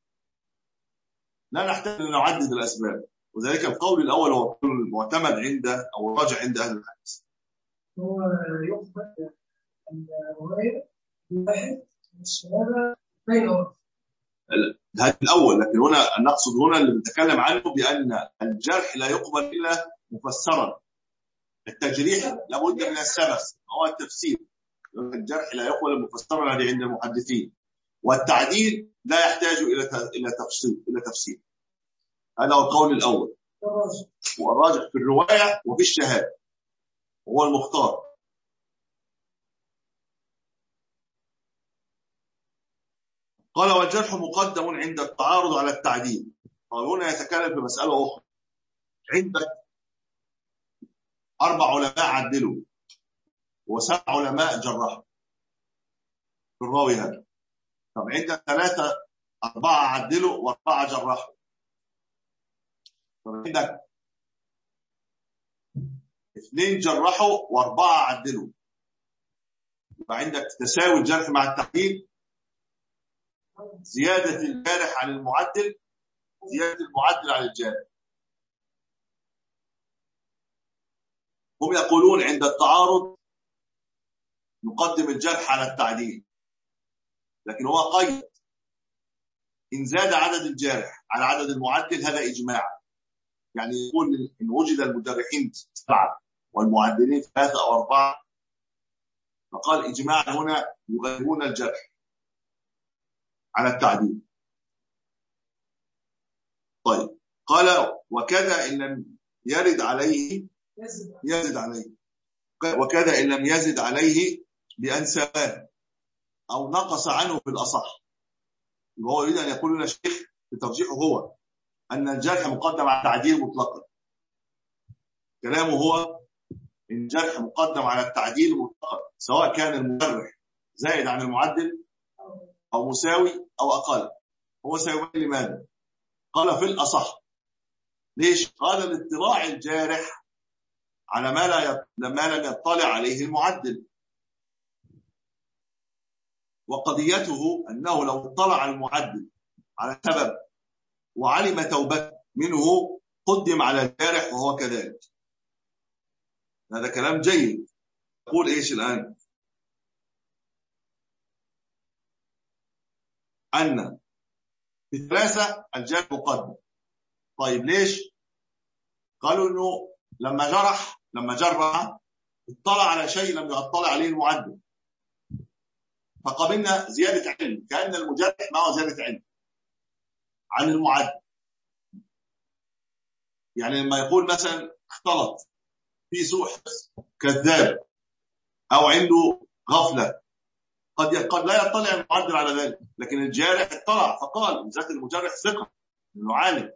لا نحتاج أن نعدد الأسباب. وذلك القول الأول هو القول المعتمد عند أو الراجع عند أهل الحديث. هو يقبل الرواية واحد الشهادة بين هذا الأول. لكن هنا نقصد هنا اللي بنتكلم عنه بأن الجرح لا يقبل إلا مفسرا. التجريح لابد من السبب، هو التفسير. الجرح لا يقبل مفسرا هذه عند المحدثين، والتعديل لا يحتاج إلى إلى تفسير إلى تفسير. هذا هو القول الأول، والراجح في الرواية وفي الشهادة، وهو المختار. قال والجرح مقدم عند التعارض على التعديل. هنا يتكلم في مسألة أخرى. عندك أربع علماء عدلوا وسبع علماء جرحوا في الراوي هذا. طب عندك ثلاثة أربعة عدلوا وأربعة جرحوا. طب عندك اثنين جرحوا وأربعة عدلوا. يبقى عندك تساوي الجرح مع التعديل، زيادة الجارح عن المعدل، زيادة المعدل عن الجارح. هم يقولون عند التعارض نقدم الجرح على التعديل، لكن هو قيد إن زاد عدد الجارح على عدد المعدل هذا إجماع. يعني يقول إن وجد المجرحين سبعة والمعدلين ثلاثة أو أربعة، فقال إجماع هنا يغيرون الجرح على التعديل. طيب قال وكذا إن لم يرد عليه يزد عليه وكذا إن لم يزد عليه بأن سواه أو نقص عنه في الأصح. وهو يريد أن يقول لنا الشيخ بترجيحه هو أن الجرح مقدم على التعديل مطلقا. كلامه هو إن الجرح مقدم على التعديل مطلقا، سواء كان المجرح زائد عن المعدل أو مساوي أو أقل. هو سيبين لماذا؟ قال في الأصح. ليش؟ قال لاطلاع الجارح على ما لا ما لم يطلع عليه المعدل، وقضيته أنه لو اطلع المعدل على سبب وعلم توبته منه قدم على الجارح وهو كذلك. هذا كلام جيد. يقول إيش الآن؟ أن في ثلاثة الجارح مقدم. طيب ليش؟ قالوا إنه لما جرح لما جرح اطلع على شيء لم يطلع عليه المعدل، فقابلنا زيادة علم، كأن المجرح معه زيادة علم عن المعدل. يعني لما يقول مثلا اختلط في سوء حفظ كذاب أو عنده غفلة، قد قد لا يطلع المعدل على ذلك، لكن الجارح اطلع فقال ذات المجرح ثقة انه عالم،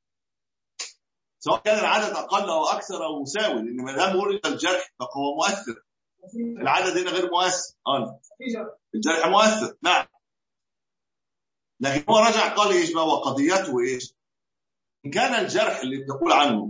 سواء كان العدد أقل أو أكثر أو مساوي، لأن ما دام ورد الجرح فهو مؤثر. العدد هنا غير مؤثر. آه. الجرح مؤثر نعم، لكن هو رجع قال إيش بقى وقضيته إيش؟ إن كان الجرح اللي بتقول عنه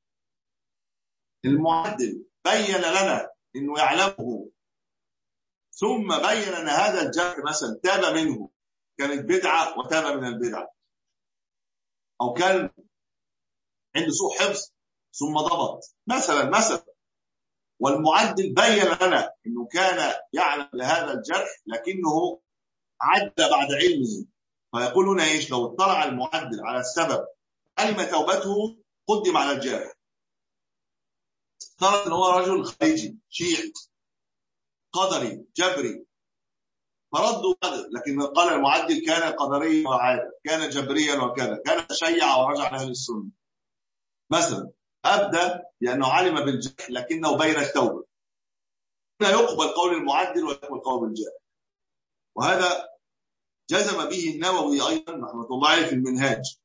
المعدل بين لنا إنه يعلمه، ثم بين أن هذا الجرح مثلا تاب منه، كانت بدعة وتاب من البدعة، أو كان عنده سوء حفظ ثم ضبط مثلا مثلا والمعدل بين لنا انه كان يعلم لهذا الجرح لكنه عد بعد علمه، فيقول هنا ايش؟ لو اطلع المعدل على السبب علم توبته قدم على الجارح. افترض ان هو رجل خارجي شيعي قدري جبري فردوا قدر، لكن قال المعدل كان قدريا وعادل، كان جبريا وكذا، كان تشيع ورجع لاهل السنه مثلا، أبدأ لأنه علم بالجرح لكنه بين التوبة. لا يقبل قول المعدل ويقبل قول الجارح، وهذا جزم به النووي أيضا رحمة الله عليه في المنهاج.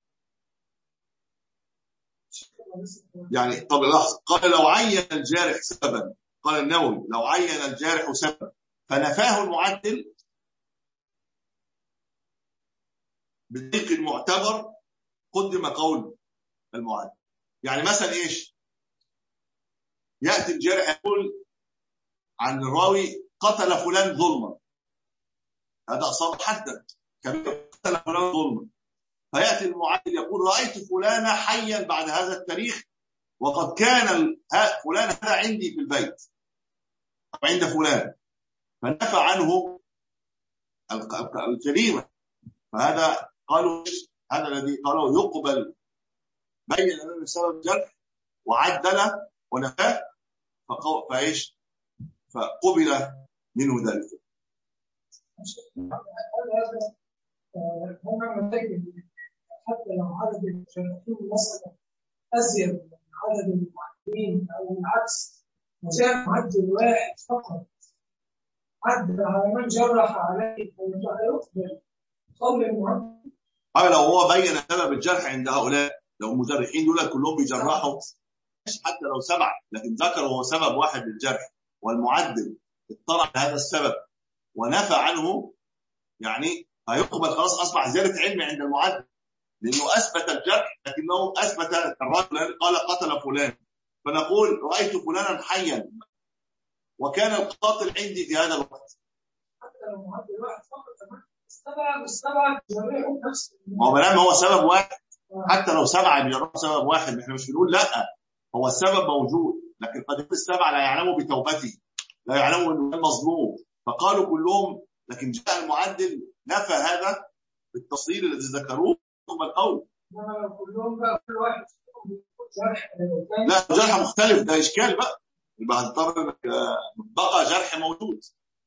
يعني طب لحظة، قال لو عين الجارح سببا، قال النووي لو عين الجارح سببا فنفاه المعدل بطريق المعتبر قدم قول المعدل. يعني مثلا ايش؟ ياتي الجارح يقول عن الراوي قتل فلان ظلما، هذا اصاب حدا كبير، قتل فلان ظلما، فياتي المعدل يقول رايت فلانا حيا بعد هذا التاريخ وقد كان فلان هذا عندي في البيت او عند فلان، فنفى عنه الجريمه فهذا قالوا هذا الذي قالوا يقبل بين لنا سبب الجرح وعدل ونفاه فايش فقبل منه ذلك. هذا هم متجه حتى لو عدد المشاركين مثلا ازيد من عدد المعدلين او العكس، وجاء معدل واحد فقط عدل على من جرح عليه فيقبل قول المعدل. أما لو هو بين سبب الجرح عند هؤلاء، لو المجرحين دول كلهم بيجرحوا حتى لو سبعة، لكن ذكر هو سبب واحد للجرح والمعدل اطلع هذا السبب ونفى عنه، يعني هيقبل خلاص، أصبح زيادة علم عند المعدل لأنه أثبت الجرح لكنه أثبت الرجل قال قتل فلان، فنقول رأيت فلانا حيا وكان القاتل عندي في هذا الوقت. حتى لو معدل واحد فقط استبعد استبعد جريحه نفسه. ما هو بنام هو سبب واحد، حتى لو سبعة بيجربوا سبب واحد احنا مش بنقول لا، هو السبب موجود، لكن قد يكون السبعة لا يعلموا بتوبته، لا يعلموا انه مظلوم، فقالوا كلهم، لكن جاء المعدل نفى هذا بالتفصيل الذي ذكروه ثم القول. كلهم بقى كل واحد جرح لا جرح مختلف، ده اشكال بقى، يبقى هنضطر بقى جرح موجود.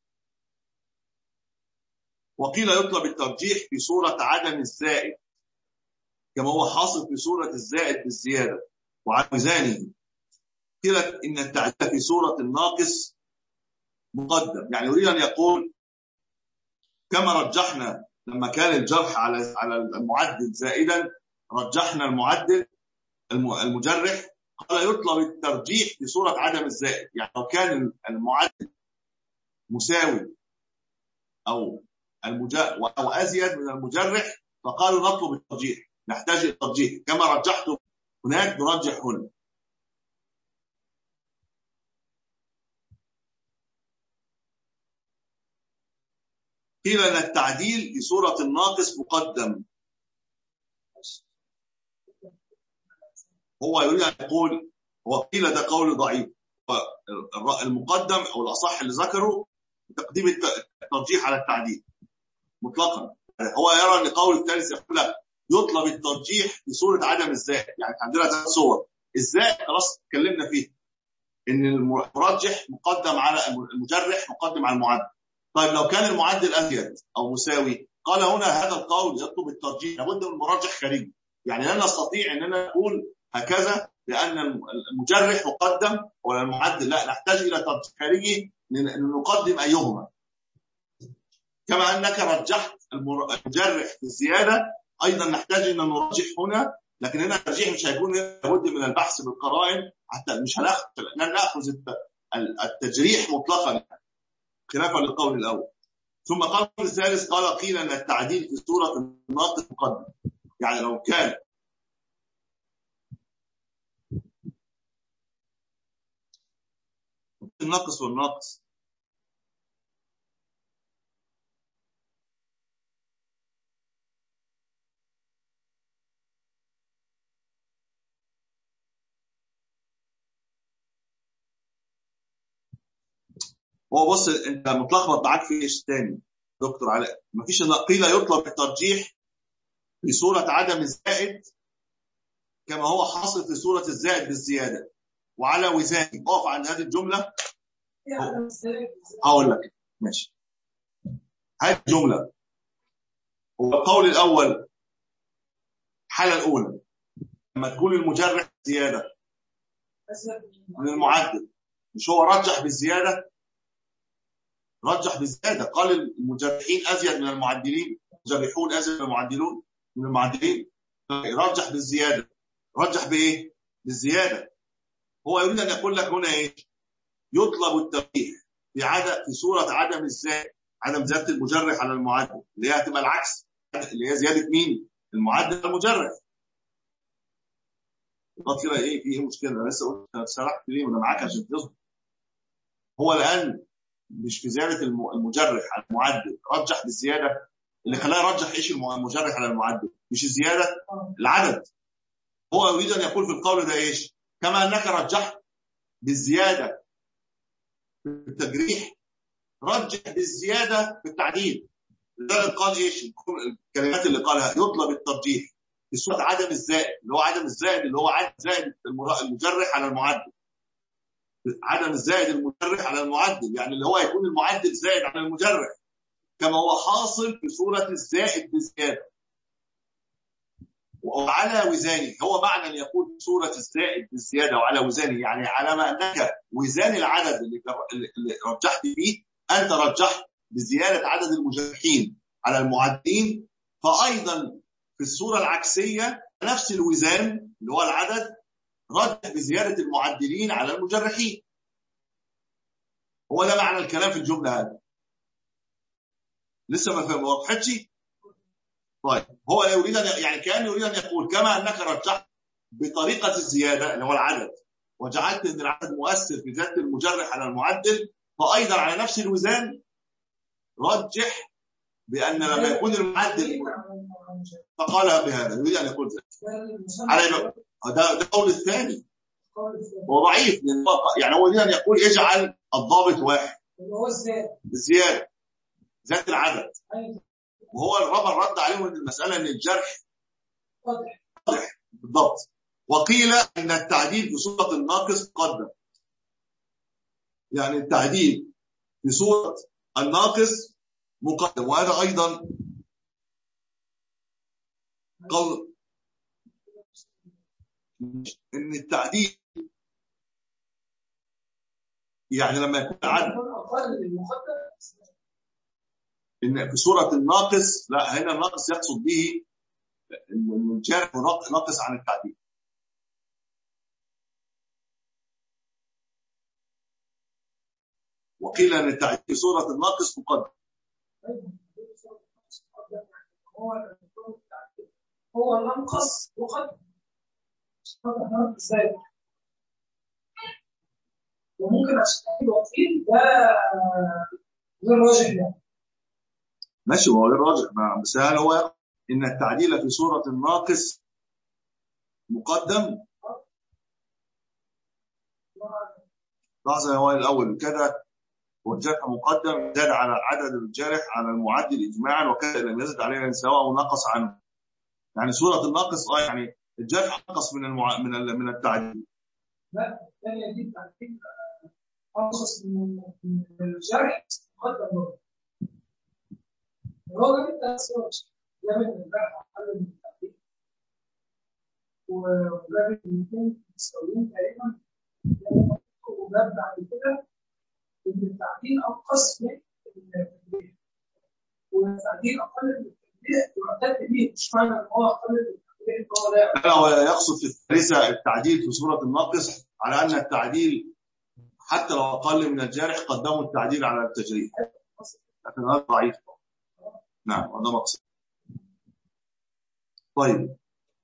وقيل يطلب الترجيح في صورة عدم الزائد كما هو حاصل في صورة الزائد بالزيادة وعن ميزانه. قيل إن التعديل في صورة الناقص مقدم، يعني يريد أن يقول كما رجحنا لما كان الجرح على على المعدل زائدا رجحنا المعدل المجرح، قال يطلب الترجيح في صورة عدم الزائد، يعني لو كان المعدل مساوي أو المجرح أو أزيد من المجرح فقالوا نطلب الترجيح، نحتاج الترجيح كما رجحتم هناك نرجح هنا. قيل أن التعديل في صورة الناقص مقدم، هو يريد أن يقول هو قيل ده قول ضعيف، المقدم أو الأصح اللي ذكره تقديم الترجيح على التعديل مطلقا، هو يرى أن قول الثالث يقول لا يطلب الترجيح في صورة عدم الزائد، يعني عندنا ثلاث صور، الزائد خلاص اتكلمنا فيه ان المرجح مقدم على المجرح مقدم على المعدل. طيب لو كان المعدل ازيد او مساوي، قال هنا هذا القول يطلب الترجيح لابد من مرجح خارجي، يعني لا نستطيع اننا نقول هكذا لان المجرح مقدم ولا المعدل، لا نحتاج الى ترجيح خارجي نقدم ايهما. كما انك رجحت المجرح في الزياده ايضا نحتاج ان نرجح هنا، لكن هنا الترجيح مش هيكون لابد من البحث بالقرائن، حتى مش هناخذ ناخذ التجريح مطلقا خلافا للقول الاول. ثم قال الثالث قال قيل ان التعديل في صوره الناقص مقدم، يعني لو كان الناقص والناقص هو بص انت متلخبط معاك في ايش تاني دكتور علاء، مفيش قيل يطلب الترجيح في صورة عدم الزائد كما هو حاصل في صورة الزائد بالزيادة وعلى وزان. اقف عند هذه الجملة هقول لك ماشي. هذه الجملة هو القول الأول الحالة الأولى لما تكون المجرح زيادة من المعدل، مش هو رجح بالزيادة، رجح بالزيادة قال المجرحين أزيد من المعدلين، المجرحون أزيد من المعدلون من المعدلين، رجح بالزيادة، رجح بإيه؟ بالزيادة. هو يريد أن يقول لك هنا إيه؟ يطلب الترجيح في عدم في صورة عدم الزائد، عدم زيادة المجرح على المعدل اللي هي هتبقى العكس، اللي هي زيادة مين؟ المعدل المجرح. قلت كده إيه في إيه مشكلة؟ أنا لسه قلت سرحت ليه وأنا معاك عشان تظهر. هو الآن مش في زيادة المجرح على المعدل، رجح بالزيادة، اللي خلاه يرجح إيش المجرح على المعدل؟ مش الزيادة، العدد. هو يريد أن يقول في القول ده إيش؟ كما أنك رجحت بالزيادة في التجريح، رجح بالزيادة في التعديل، لذلك قال ايش الكلمات اللي قالها؟ يطلب الترجيح في صورة عدم الزائد، اللي هو عدم الزائد اللي هو عدم زائد المجرح على المعدل. عدم الزائد المجرح على المعدل يعني اللي هو يكون المعدل زائد على المجرح كما هو حاصل في صورة الزائد بزيادة وعلى وزانه. هو معنى أن يقول صورة الزائد بالزيادة وعلى وزانه يعني على ما أنك وزان العدد اللي رجحت فيه أنت رجحت بزيادة عدد المجرحين على المعدلين، فأيضا في الصورة العكسية نفس الوزان اللي هو العدد رجح بزيادة المعدلين على المجرحين. هو ده معنى الكلام في الجملة هذه. لسه ما فهم وضحتش؟ طيب هو يريد أن يعني كان يريد أن يقول كما أنك رجحت بطريقة الزيادة اللي هو العدد وجعلت أن العدد مؤثر في زيادة المجرح على المعدل، فأيضا على نفس الوزان رجح بأن لما يكون المعدل فقال بهذا يريد أن يقول ذلك على ده ده قول الثاني هو ضعيف يعني هو يريد أن يقول اجعل الضابط واحد الزيادة ذات العدد، وهو الرابع رد عليهم ان المسألة ان الجرح واضح بالضبط. وقيل ان التعديل في صورة الناقص قدم، يعني التعديل في صورة الناقص مقدم، وهذا ايضا قول ان التعديل يعني لما يكون عدل ان في صورة الناقص، لا هنا الناقص يقصد به ان الجرح ناقص عن التعديل. وقيل ان التعديل في صورة الناقص مقدم. هو الانقص مقدم ازاي؟ وممكن عشان الوكيل ده غير راجح يعني. ماشي هو غير راجح، بس هل هو ان التعديل في صورة الناقص مقدم؟ لحظة هو الاول كذا والجرح مقدم زاد على عدد الجرح على المعدل اجماعا وكذا لم يزد عليه سواء ونقص عنه. يعني صورة الناقص اه يعني الجرح نقص من المع... من ال... من التعديل. لا الثانية دي التعديل انقص من الجرح مقدم له. الراجل انت اسوأ جاب الجرح اقل من التعديل وجاب الاثنين متساويين تقريبا وجاب بعد كده ان التعديل انقص من التدريب والتعديل اقل من التدريب يعتد به، مش معنى ان هو اقل من التدريب هو لا. لا هو يقصد في الثالثة التعديل في صورة الناقص على ان التعديل حتى لو اقل من الجارح قدموا التعديل على التجريد، لكن هذا ضعيف. نعم هذا مقصد. طيب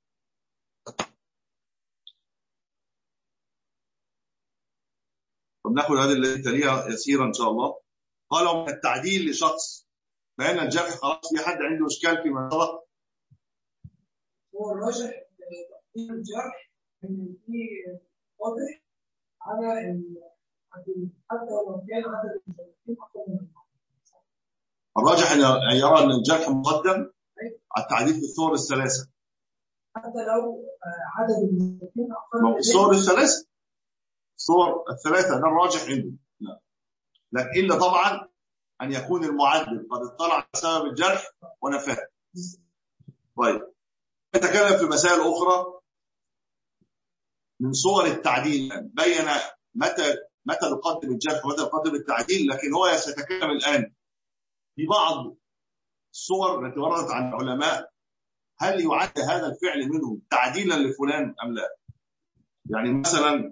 طب ناخذ هذه اللي تليها يسيرا ان شاء الله. قالوا من التعديل لشخص بأن الجرح خلاص في حد عنده اشكال في ما سبق. هو الراجح تقديم الجرح ان في واضح على حتى لو كان عدد المجرحين اقل من الراجح ان يرى ان الجرح مقدم على التعديل في الصور الثلاثه حتى لو عدد المجرحين اقل من الصور الثلاثه الصور الثلاثه ده الراجح عنده. لا لكن الا طبعا ان يكون المعدل قد اطلع على سبب الجرح ونفاه. طيب نتكلم في مسائل اخرى من صور التعديل بين متى متى نقدم الجرح ومتى نقدم التعديل، لكن هو سيتكلم الان في بعض الصور التي وردت عن العلماء هل يعد هذا الفعل منه تعديلا لفلان ام لا. يعني مثلا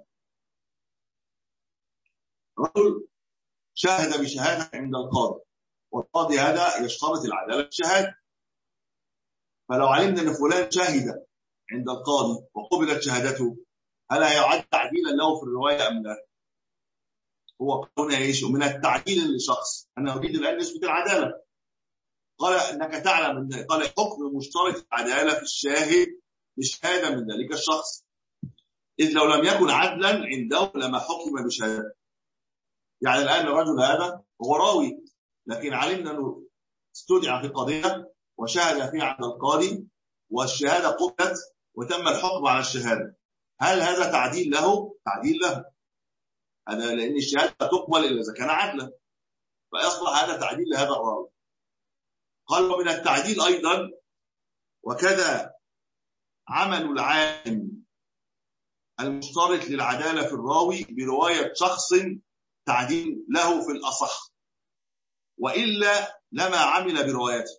رجل شاهد بشهاده عند القاضي والقاضي هذا يشترط العداله في الشهاده، فلو علمنا ان فلان شهد عند القاضي وقبلت شهادته هل يعد تعديلا له في الروايه ام لا؟ هو قلنا ايش من التعديل لشخص انا اريد الان نثبت العداله. قال انك تعلم ان قال حكم مشترط العداله في الشاهد بشهاده من ذلك الشخص، اذ لو لم يكن عدلا عنده لما حكم بشهاده. يعني الان الرجل هذا هو راوي لكن علمنا انه استدعى في قضية وشهد فيها عند القاضي والشهادة قبلت وتم الحكم على الشهادة، هل هذا تعديل له؟ تعديل له هذا، لأن الشهادة تقبل إلا إذا كان عدلا، فيصبح هذا تعديل لهذا الراوي. قال ومن التعديل أيضا وكذا عمل العالم المشترط للعدالة في الراوي برواية شخص تعديل له في الأصح، وإلا لما عمل بروايته.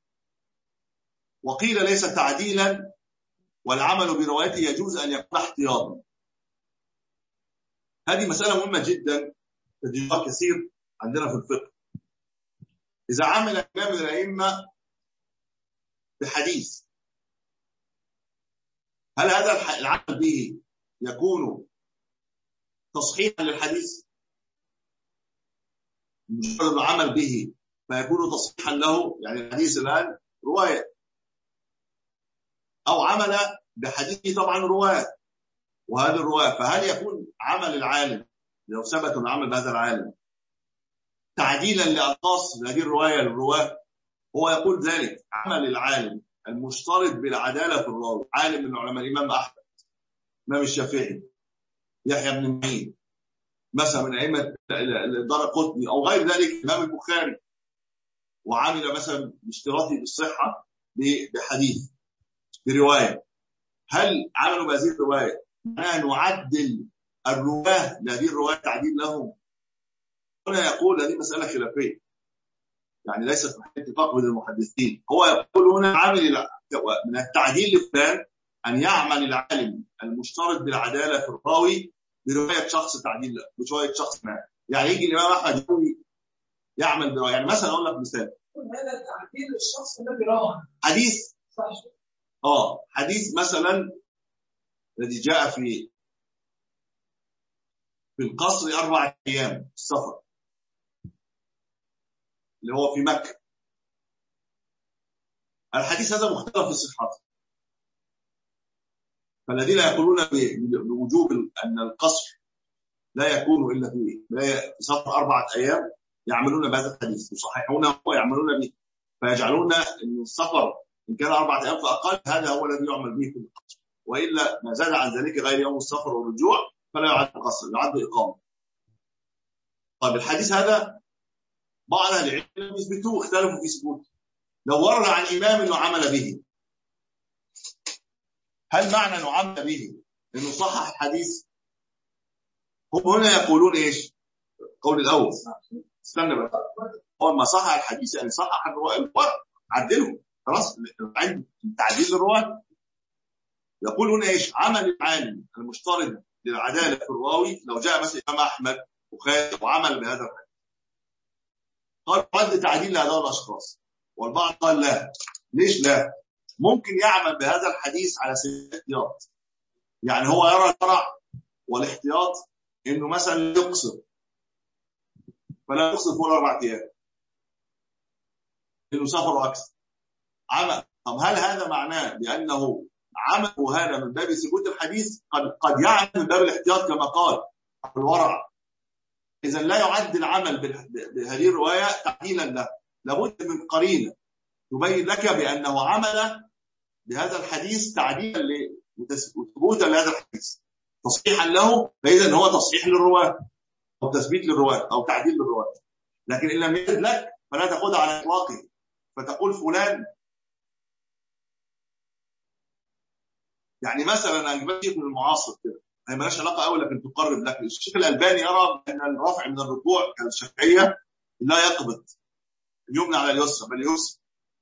وقيل ليس تعديلا والعمل بروايته يجوز أن يكون احتياطا. هذه مسألة مهمة جدا تجدها كثير عندنا في الفقه. إذا عمل إمام الأئمة بحديث، هل هذا العمل به يكون تصحيحا للحديث؟ مجرد العمل به فيكون تصحيحا له، يعني الحديث الآن رواية، أو عمل بحديث طبعا رواية وهذه الرواية، فهل يكون عمل العالم لو ثبت العمل بهذا العالم تعديلا لألفاظ هذه الرواية للرواة؟ هو يقول ذلك عمل العالم المشترط بالعدالة في الراوي، عالم من علماء الإمام أحمد، الإمام الشافعي، يحيى بن معين مثلا من أئمة الدارقطني أو غير ذلك، الإمام البخاري، وعمل مثلا باشتراطه بالصحة بحديث برواية، هل عملوا بهذه الرواية معناها نعدل الرواه لهذه الرواية تعديل لهم؟ هنا يقول هذه مسألة خلافية، يعني ليست محل اتفاق بين المحدثين. هو يقول هنا عامل من التعديل لفلان أن يعمل العالم المشترط بالعدالة في الراوي برواية شخص تعديل له، برواية شخص ما. يعني يجي الإمام أحمد يعمل برواية، يعني مثلا أقول لك مثال، هذا تعديل الشخص الذي روى حديث اه حديث مثلا الذي جاء في في القصر أربعة أيام السفر اللي هو في مكة. الحديث هذا مختلف في صحته، فالذين يقولون بوجوب أن القصر لا يكون إلا في سفر أربعة أيام يعملون بهذا الحديث، يصححونه ويعملون به، فيجعلون أن السفر إن كان أربعة أيام فأقل هذا هو الذي يعمل به في القصر، وإلا ما زاد عن ذلك غير يوم السفر والرجوع فلا يعد قصر، يعد إقامة. طيب الحديث هذا بعض أهل العلم يثبتوه، اختلفوا في ثبوته. لو ورد عن إمام وعمل به، هل معنى نعمل به إنه صحح الحديث؟ هم هنا يقولون إيش؟ القول الأول استنى بقى، هو ما صحح الحديث يعني صحح الرواية، عدله خلاص، عند تعديل الرواية. يقول هنا إيش؟ عمل العالم المشترط للعدالة في الراوي، لو جاء مثلا إمام أحمد وخالد وعمل بهذا الحديث، قال رد تعديل لهذول الأشخاص، والبعض قال لا. ليش لا؟ ممكن يعمل بهذا الحديث على سبيل الاحتياط، يعني هو يرى الشرع والاحتياط إنه مثلا يقصر، فلا يقصر فوق أربعة أيام إنه سفر أكثر عمل. طب هل هذا معناه بأنه عمله هذا من باب ثبوت الحديث؟ قد قد يعمل من باب الاحتياط كما قال الورع. إذا لا يعد العمل بهذه الرواية تعديلا له، لابد من قرينة تبين لك بأنه عمل بهذا الحديث تعديلا وثبوتا لهذا الحديث، تصحيحا له، فإذا هو تصحيح للرواة أو تثبيت للرواة أو تعديل للرواة. لكن إن لم يجد لك فلا تأخذها على إطلاقه، فتقول فلان يعني مثلا أنا شيخ من المعاصر كده، هي مالهاش علاقة أوي لكن تقرب لك. الشيخ الألباني يرى أن الرفع من الركوع كالشافعية لا يقبض اليمنى على اليسرى بل يسرى،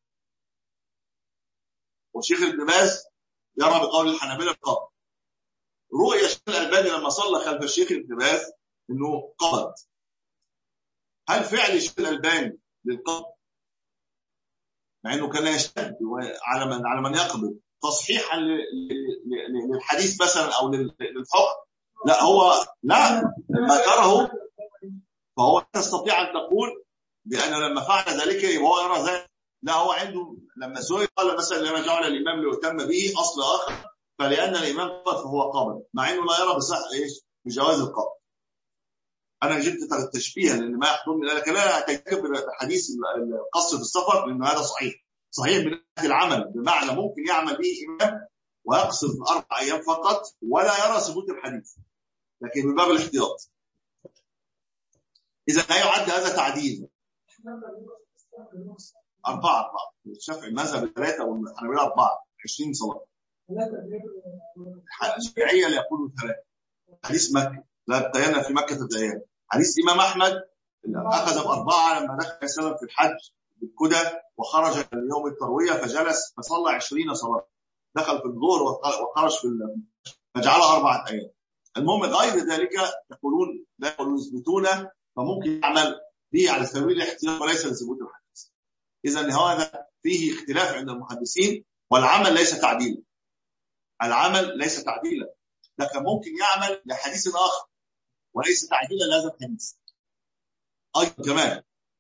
والشيخ ابن باز يرى بقول الحنابلة القبض. رؤية الشيخ الألباني لما صلى خلف الشيخ ابن باز إنه قبض. هل فعل الشيخ الألباني للقبض مع إنه كان يشتد على من على من يقبض تصحيحا للحديث مثلا أو للحكم؟ لا، هو لا ذكره، فهو تستطيع أن تقول بأنه لما فعل ذلك يبقى هو يرى ذلك. لا، هو عنده لما سئل قال مثلا لما جعل الإمام ليهتم به أصل آخر، فلأن الإمام قبض فهو قبض، مع إنه لا يرى بصح إيش بجواز القبض. انا جبت تشبيها لان ما يحضرني، لكن لا تعتبر حديث القصر في السفر لان هذا صحيح صحيح من ناحيه العمل، بمعنى ممكن يعمل به امام ويقصر في اربع ايام فقط ولا يرى ثبوت الحديث، لكن من باب الاحتياط. اذا لا يعد هذا تعديل. اربعه اربعه الشافعي المذهب ثلاثه والحنابلة اربعه عشرين صلاه. الشافعيه اللي يقولوا ثلاثه. حديث مكه لا تبين في مكه الديان. حديث امام احمد اللي اخذ باربعه لما دخل سلم في الحج بالكدى وخرج من يوم الترويه فجلس فصلى عشرين صلاه. دخل في الظهر وخرج في فجعلها اربعه ايام. المهم غير ذلك يقولون لا يقولون يثبتون فممكن يعمل به على سبيل الاحتياط وليس لثبوت الحديث. اذا هذا فيه اختلاف عند المحدثين، والعمل ليس تعديلا. العمل ليس تعديلا، لكن ممكن يعمل لحديث اخر وليس تعديلا لهذا الحديث ايضا كمان.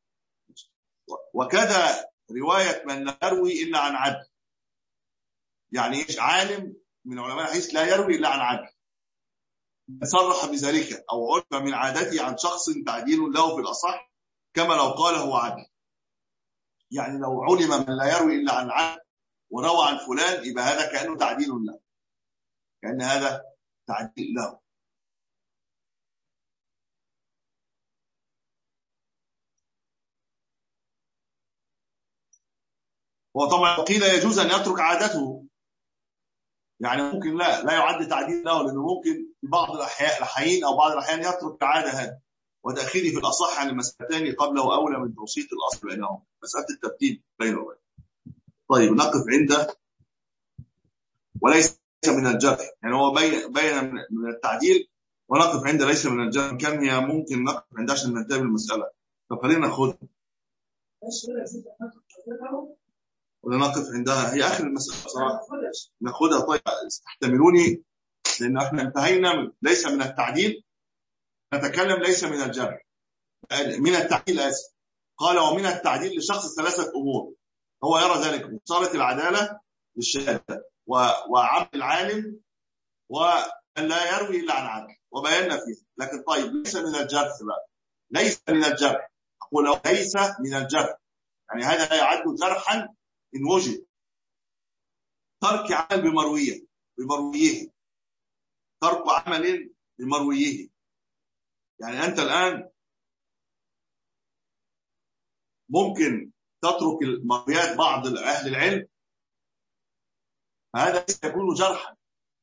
وكذا روايه من لا يروي الا عن عدل، يعني ايش؟ عالم من علماء الحديث لا يروي الا عن عدل صرح بذلك او علم من عادته عن شخص تعديل له في الاصح كما لو قال هو عدل. يعني لو علم من لا يروي الا عن عدل وروى عن فلان يبقى هذا كانه تعديل له، كان هذا تعديل له. وطبعا قيل يجوز ان يترك عادته، يعني ممكن لا لا يعد تعديل له، لانه ممكن في بعض الاحيان او بعض الاحيان يترك العاده هذه وتاخيره في الاصح عن المسألتين قبله اولى من توسيط الاصل بينهم، مساله الترتيب بينهم. طيب نقف عنده. وليس من الجرح، يعني هو بين بين من التعديل ونقف عند ليس من الجرح. كم هي ممكن نقف عند عشان ننتهي بالمساله؟ فخلينا ناخدها ولا نقف عندها؟ هي اخر المساله صراحه ناخدها. طيب استحتملوني لان احنا انتهينا ليس من التعديل، نتكلم ليس من الجرح. من التعديل اسف قال ومن التعديل لشخص ثلاثه امور هو يرى ذلك: مصارة العداله للشهاده، وعمل العالم، وأن لا يروي إلا عن عدل، وبينا فيه. لكن طيب ليس من الجرح بقى، ليس من الجرح. أقول ليس من الجرح يعني هذا لا يعد جرحا إن وجد ترك عمل بمرويه بمرويه ترك عمل بمرويه. يعني أنت الآن ممكن تترك المرويات بعض أهل العلم، هذا يكون جرحا،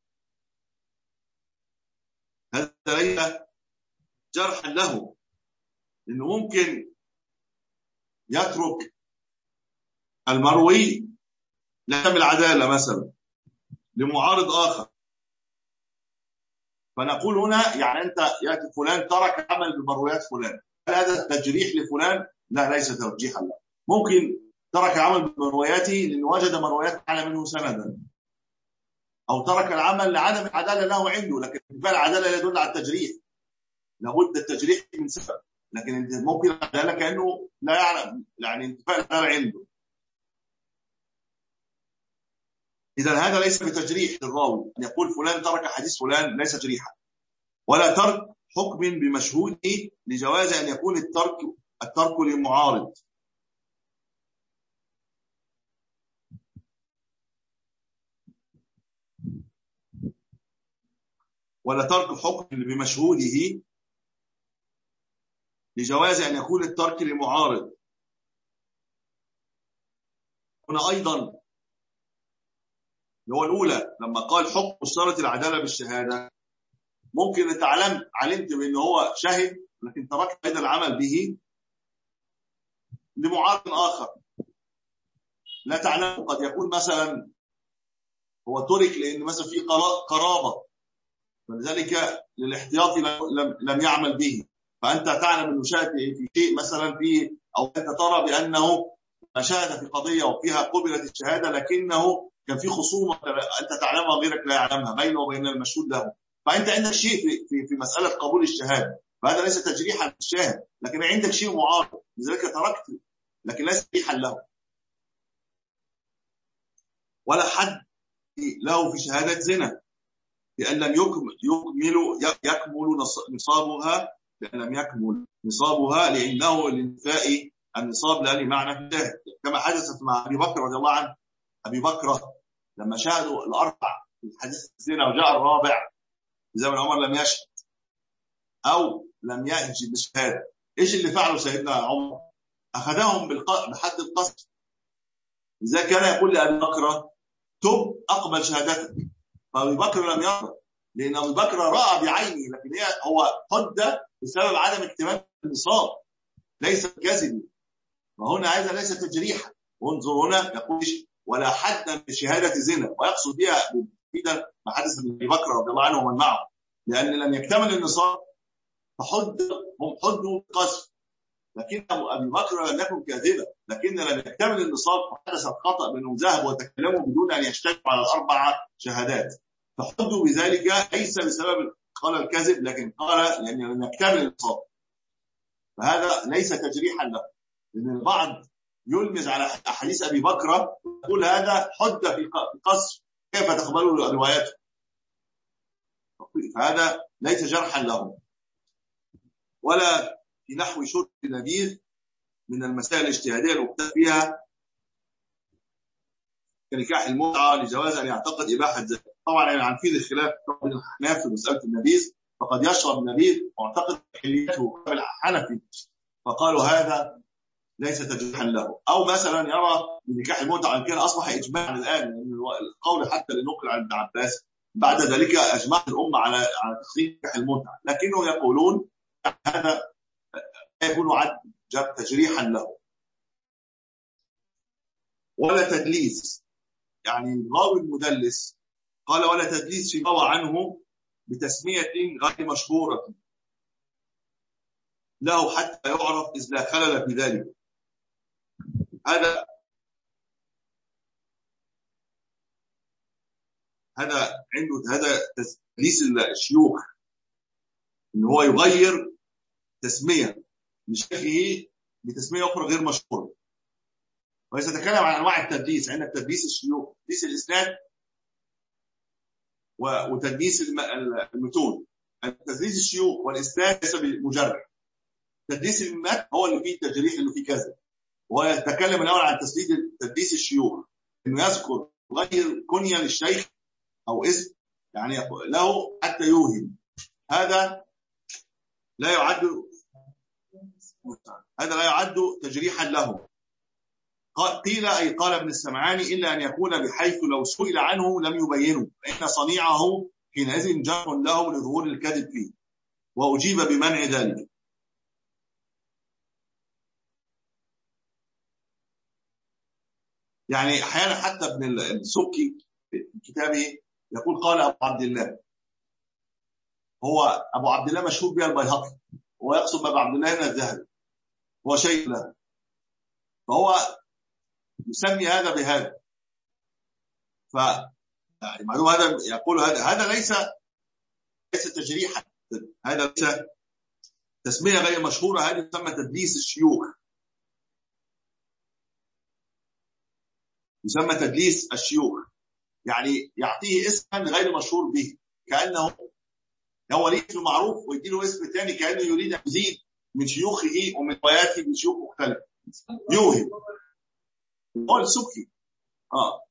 هذا ليس جرحا له، لأنه ممكن يترك المروي لعدم العدالة مثلا لمعارض آخر، فنقول هنا يعني أنت يأتي فلان ترك عمل بمرويات فلان، هل هذا تجريح لفلان؟ لا، ليس ترجيحا له. ممكن ترك عمل بمروياته لأنه وجد مرويات أعلى منه سندا، أو ترك العمل لعدم العدالة له عنده، لكن انتفاء العدالة لا يدل على التجريح، لابد التجريح من سبب، لكن ممكن العدالة كأنه لا يعلم، يعني انتفاء العدالة عنده. إذا هذا ليس بتجريح للراوي أن يقول فلان ترك حديث فلان، ليس تجريحا، ولا ترك حكم بمشهوده لجواز أن يكون الترك الترك لمعارض. ولا ترك حكم بمشهوده لجواز أن يكون الترك لمعارض. هنا أيضا هو الأولى لما قال حكم مشترط العدالة بالشهادة، ممكن أنت علمت علمت بأنه هو شهد لكن تركت أيضا العمل به لمعارض آخر لا تعلم، قد يكون مثلا هو ترك لأن مثلا في قرابة، فلذلك للاحتياط لم لم يعمل به، فأنت تعلم أنه شاهد في شيء مثلا فيه، أو أنت ترى بأنه شاهد في قضية وفيها قبلت الشهادة لكنه كان في خصومة أنت تعلمها غيرك لا يعلمها بينه وبين المشهود له، فأنت عندك شيء في في في مسألة قبول الشهادة، فهذا ليس تجريحا للشاهد، لكن عندك شيء معارض لذلك تركت، لكن ليس تجريحا له. ولا حد له في شهادة زنا بأن لم يكمل يكمل يكمل نصابها لأن لم يكمل نصابها، لأنه لانتفاء النصاب لا لمعنى في الشاهد، كما حدثت مع أبي بكر رضي الله عنه. أبي بكر لما شهدوا الأربع في حديث الزنا وجاء الرابع في زمن عمر لم يشهد أو لم يأتي بالشهادة، إيش اللي فعله سيدنا عمر؟ أخذهم بحد القصد. إذا كان يقول لأبي بكر تب أقبل شهادتك، فأبي بكر لم يقبل، لأن أبي بكر رأى بعينه، لكن هي هو حد بسبب عدم اكتمال النصاب ليس كذب. وهنا هذا ليس تجريحا. وانظر هنا يقول ولا حد بشهادة زنا، ويقصد بها بإذا ما حدث من أبي بكر رضي الله عنه ومن معه، لأن لم يكتمل النصاب فحد هم حدوا قذف. لكن أبي بكر لم يكن كاذبا، لكن لم يكتمل النصاب فحدث الخطأ بأنهم ذهبوا وتكلموا بدون أن يشتركوا على الأربع شهادات، فحدوا بذلك ليس بسبب قال الكذب، لكن قال لأن لم يكتمل النصاب. فهذا ليس تجريحا له، لأن البعض يلمز على أحاديث أبي بكر يقول هذا حد في قصر، كيف تقبلوا رواياته؟ فهذا ليس جرحا له. ولا في نحو شرب النبيذ من المسائل الاجتهادية المختلف فيها كنكاح المتعة لجواز أن يعتقد إباحة ذلك. طبعا يعني عن فيه الخلاف بين الأحناف في مسألة النبيذ، فقد يشرب النبيذ معتقد حليته قبل الحنفي فقالوا هذا ليس تجريحا له. أو مثلا يرى نكاح المتعة أن كان أصبح إجماعا الآن، لأن القول حتى لنقل عن ابن عباس بعد ذلك أجمعت الأمة على على تخريج نكاح المتعة، لكنه يقولون هذا لا يكون عد تجريحا له. ولا تدليس، يعني الراوي المدلس قال ولا تدليس في روى عنه بتسمية غير مشهورة له حتى يعرف إذ لا خلل في ذلك. هذا هذا عنده هذا تدليس الشيوخ، إن هو يغير تسمية لشيخه بتسمية أخرى غير مشهورة. وسيتكلم عن أنواع التدليس، عندك تدليس الشيوخ، تدليس الإسناد، وتدليس المتون. تدليس الشيوخ والإسناد ليس بمجرد، تدليس المتن هو اللي فيه التجريح اللي فيه كذا. وهو يتكلم الأول عن تدليس الشيوخ، إنه يذكر غير كنية للشيخ أو اسم يعني له حتى يوهم، هذا لا يعد هذا لا يعد تجريحا له. قيل أي قال ابن السمعاني إلا أن يكون بحيث لو سئل عنه لم يبينه، فإن صنيعه حينئذ جرح له لظهور الكذب فيه، وأجيب بمنع ذلك. يعني أحيانا حتى ابن السبكي في كتابه يقول قال أبو عبد الله، هو أبو عبد الله مشهور بها البيهقي، هو يقصد أبو عبد الله هنا الذهبي، هو شيء له، فهو يسمي هذا بهذا. ف يعني معلوم هذا يقول هذا هذا ليس ليس تجريحا، هذا ليس تسمية غير مشهورة، هذه تسمى تدليس الشيوخ، يسمى تدليس الشيوخ، يعني يعطيه اسما غير مشهور به، كأنه هو ليه اسم معروف ويديله اسم ثاني كأنه يريد أن يزيد من شيوخه ومن رواياته من شيوخ مختلفة، يوهم. هو السبكي آه.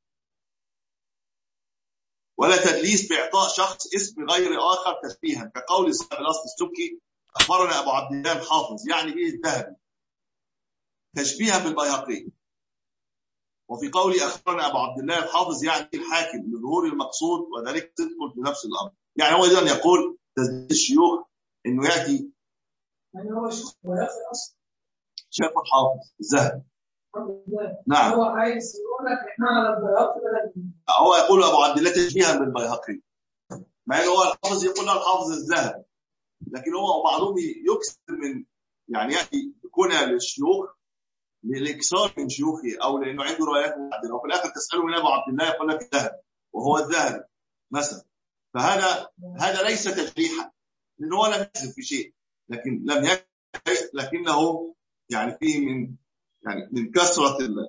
ولا تدليس بإعطاء شخص اسم غير آخر تشبيها، كقول صاحب الأصل السبكي أخبرنا أبو عبد الله الحافظ يعني به الذهبي تشبيها بالبيهقي، وفي قولي أخبرنا أبو عبد الله الحافظ يعني الحاكم لظهور المقصود، وذلك تدخل بنفس الأمر. يعني هو إذن يقول تدليس الشيوخ إنه يأتي يعني هو شيخ بيهقي أصلا، شيخ الحافظ الذهبي. نعم هو عايز يقول لك احنا على البيهقي، هو يقول ابو عبد الله تشبيها بالبيهقي، مع انه هو الحافظ يقول له الحافظ الذهبي، لكن هو بعضهم يكثر من يعني ياتي كنى للشيوخ للاكثار من شيوخه او لانه عنده روايات معدله، وفي الاخر تساله من ابو عبد الله يقول لك الذهبي وهو الذهبي مثلا. فهذا هذا ليس تجريحا، لانه هو لم يكذب في شيء، لكن لم يكذب لكنه يعني فيه من يعني من كثرة الله،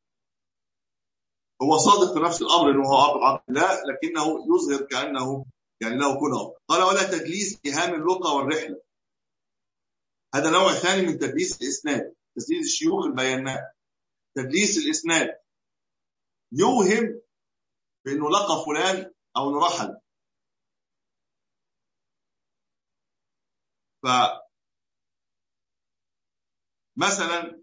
هو صادق في نفس الأمر أنه هو أبو عبد الله، لكنه يظهر كأنه يعني له كنه. قال ولا تدليس إهام اللقى والرحلة، هذا نوع ثاني من تدليس الإسناد، تدليس الشيوخ البيانات. تدليس الإسناد يوهم بأنه لقى فلان أو انه رحل. فمثلا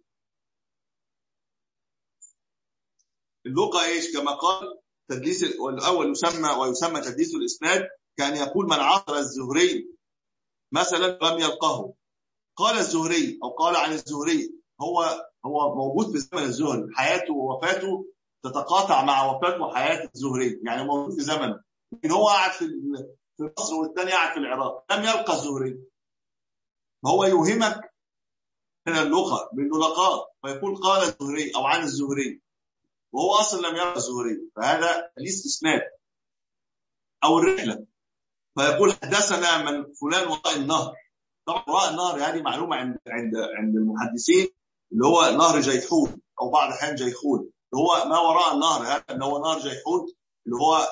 اللقى ايش؟ كما قال تدليس الأول يسمى ويسمى تدليس الإسناد كان يقول من عاصر الزهري مثلا لم يلقه، قال الزهري أو قال عن الزهري، هو هو موجود في زمن الزهري، حياته ووفاته تتقاطع مع وفاته وحياة الزهري، يعني موجود في زمنه، لكن هو قاعد في في مصر والثاني قاعد في العراق، لم يلقى الزهري، فهو يوهمك من اللغة بأنه لقاه، فيقول قال الزهري أو عن الزهري وهو أصلا لم يلقى الزهري، فهذا تدليس إسناد. أو الرحلة، فيقول حدثنا من فلان وراء النهر. طبعا وراء النهر هذه معلومة عند عند عند المحدثين، اللي هو نهر جيحون أو بعض الأحيان جيحون، اللي هو ما وراء النهر، هذا اللي هو نهر جيحون اللي هو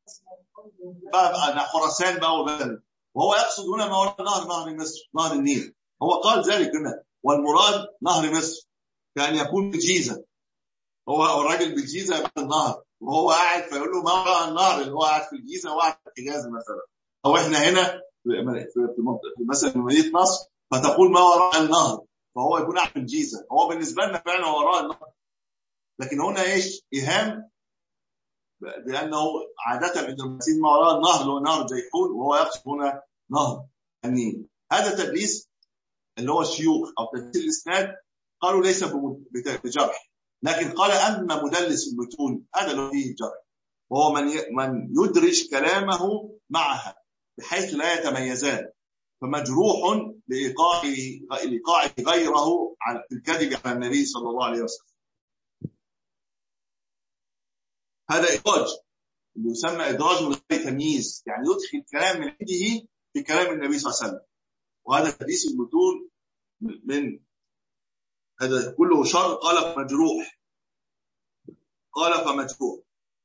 بقى خراسان بقى وبلد، وهو يقصد هنا ما وراء النهر نهر مصر، نهر النيل، هو قال ذلك هنا، والمراد نهر مصر كان يكون بالجيزة، هو الراجل بالجيزة بعد النهر وهو قاعد فيقول له ما وراء النهر، اللي هو قاعد في الجيزة وقاعد في الحجاز مثلا، أو إحنا هنا في مثلا مدينة نصر فتقول ما وراء النهر، فهو يكون قاعد في الجيزة، هو بالنسبة لنا فعلا وراء النهر، لكن هنا إيش؟ إيهام بأنه عادة عند المسلمين ما وراء النهر اللي هو نهر جيحون، وهو يقصد هنا نهر النيل. هذا تدليس اللي هو الشيوخ أو تدليس الإسناد، قالوا ليس بجرح، لكن قال أما مدلس المتون هذا اللي فيه جرح، وهو من من يدرج كلامه معها بحيث لا يتميزان، فمجروح لإيقاع غيره في الكذب على النبي صلى الله عليه وسلم. هذا إدراج اللي يسمى إدراج من غير تمييز، يعني يدخل كلام من عنده في كلام النبي صلى الله عليه وسلم، وهذا تدليس المتون من هذا كله شر. قال فمجروح، قال فمجروح.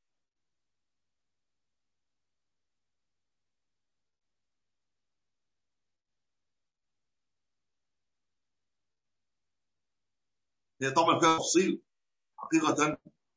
هي طبعا فيها تفصيل حقيقة،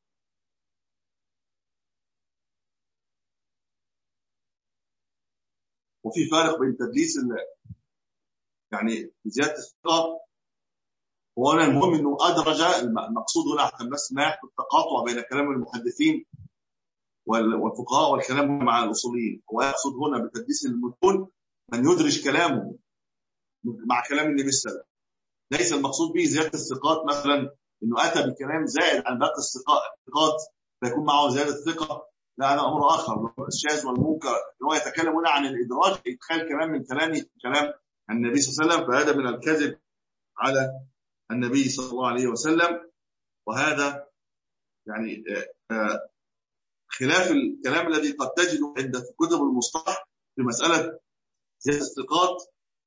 وفي فارق بين تدليس يعني زيادة الثقة، وأنا المهم إنه أدرج المقصود هنا حتى الناس ما يحدث التقاطع بين كلام المحدثين والفقهاء والكلام مع الأصوليين، هو يقصد هنا بتدليس المتون من يدرج كلامه مع كلام النبي صلى الله عليه وسلم، ليس المقصود به زيادة الثقات، مثلا إنه أتى بكلام زائد عن باقي الثقات فيكون معه زيادة الثقة، لا، هذا أمر آخر، الشاذ والمنكر، هو يتكلم هنا عن الإدراج، إدخال كلام من كلامه كلام النبي صلى الله عليه وسلم، فهذا من الكذب على النبي صلى الله عليه وسلم، وهذا يعني خلاف الكلام الذي قد تجده عند في كتب المصطلح في مسألة زيادة الثقات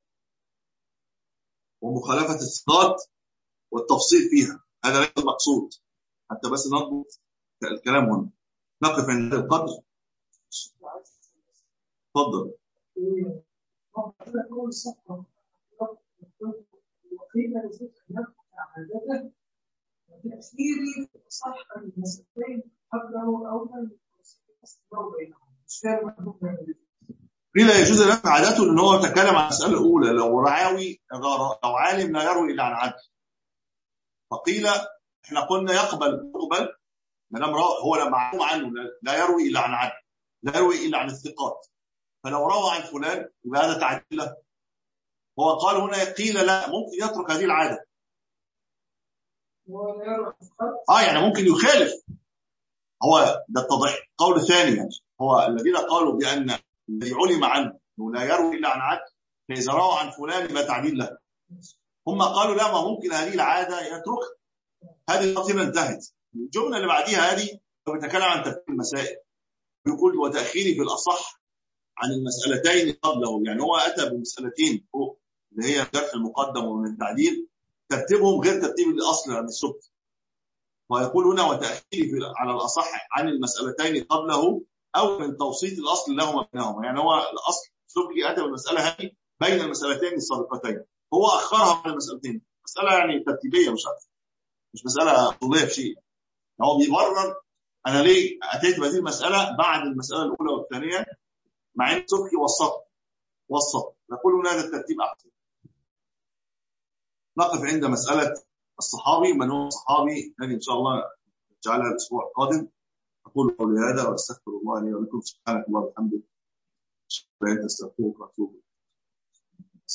ومخالفة الثقات والتفصيل فيها، هذا ليس المقصود، حتى بس نضبط الكلام هنا. نقف عند القدر. تفضل. تأثيري صح المسألتين قبله أو قيل يجوز له عادته ان هو يتكلم عن المسألة الأولى لو راوي لو عالم لا يروي إلا عن عدل، فقيل احنا قلنا يقبل يقبل ما دام هو لما معلوم عنه لا يروي إلا عن عدل، لا يروي إلا عن الثقات، فلو روى عن فلان يبقى هذا تعديل له. هو قال هنا قيل لا، ممكن يترك هذه العادة، اه يعني ممكن يخالف، هو ده التضحية. قول ثاني يعني هو الذين قالوا بأن الذي علم عنه لا يروي إلا عن عدل فإذا روى عن فلان يبقى تعديل له، هم قالوا لا، ما ممكن هذه العادة يتركها، هذه الخطيرة انتهت. الجملة اللي بعديها هذه بتتكلم عن ترتيب المسائل، بيقول وتأخيري في الأصح عن المسألتين قبله، يعني هو أتى بمسألتين فوق اللي هي الجرح المقدم ومن التعديل، ترتيبهم غير ترتيب الأصل عن السبت، ويقول هنا وتأخيري على الأصح عن المسألتين قبله أو من توسيط الأصل لهما بينهما، يعني هو الأصل سبكي أتى بالمسألة هذه بين المسألتين السابقتين، هو اخرها على مسألتين، مسألة يعني ترتيبية مش اكثر، مش مسألة طولية في شيء. هو بيبرر انا ليه اتيت بهذه المسألة بعد المسألة الاولى والثانية، مع ان سبكي وسط وسط نقول هذا الترتيب احسن. نقف عند مسألة الصحابي، من هو الصحابي، هذه ان شاء الله نجعلها الاسبوع القادم. اقول قولي هذا واستغفر الله لي ولكم، سبحانك اللهم وبحمدك اشهد ان لا اله الا انت استغفرك واتوب اليك.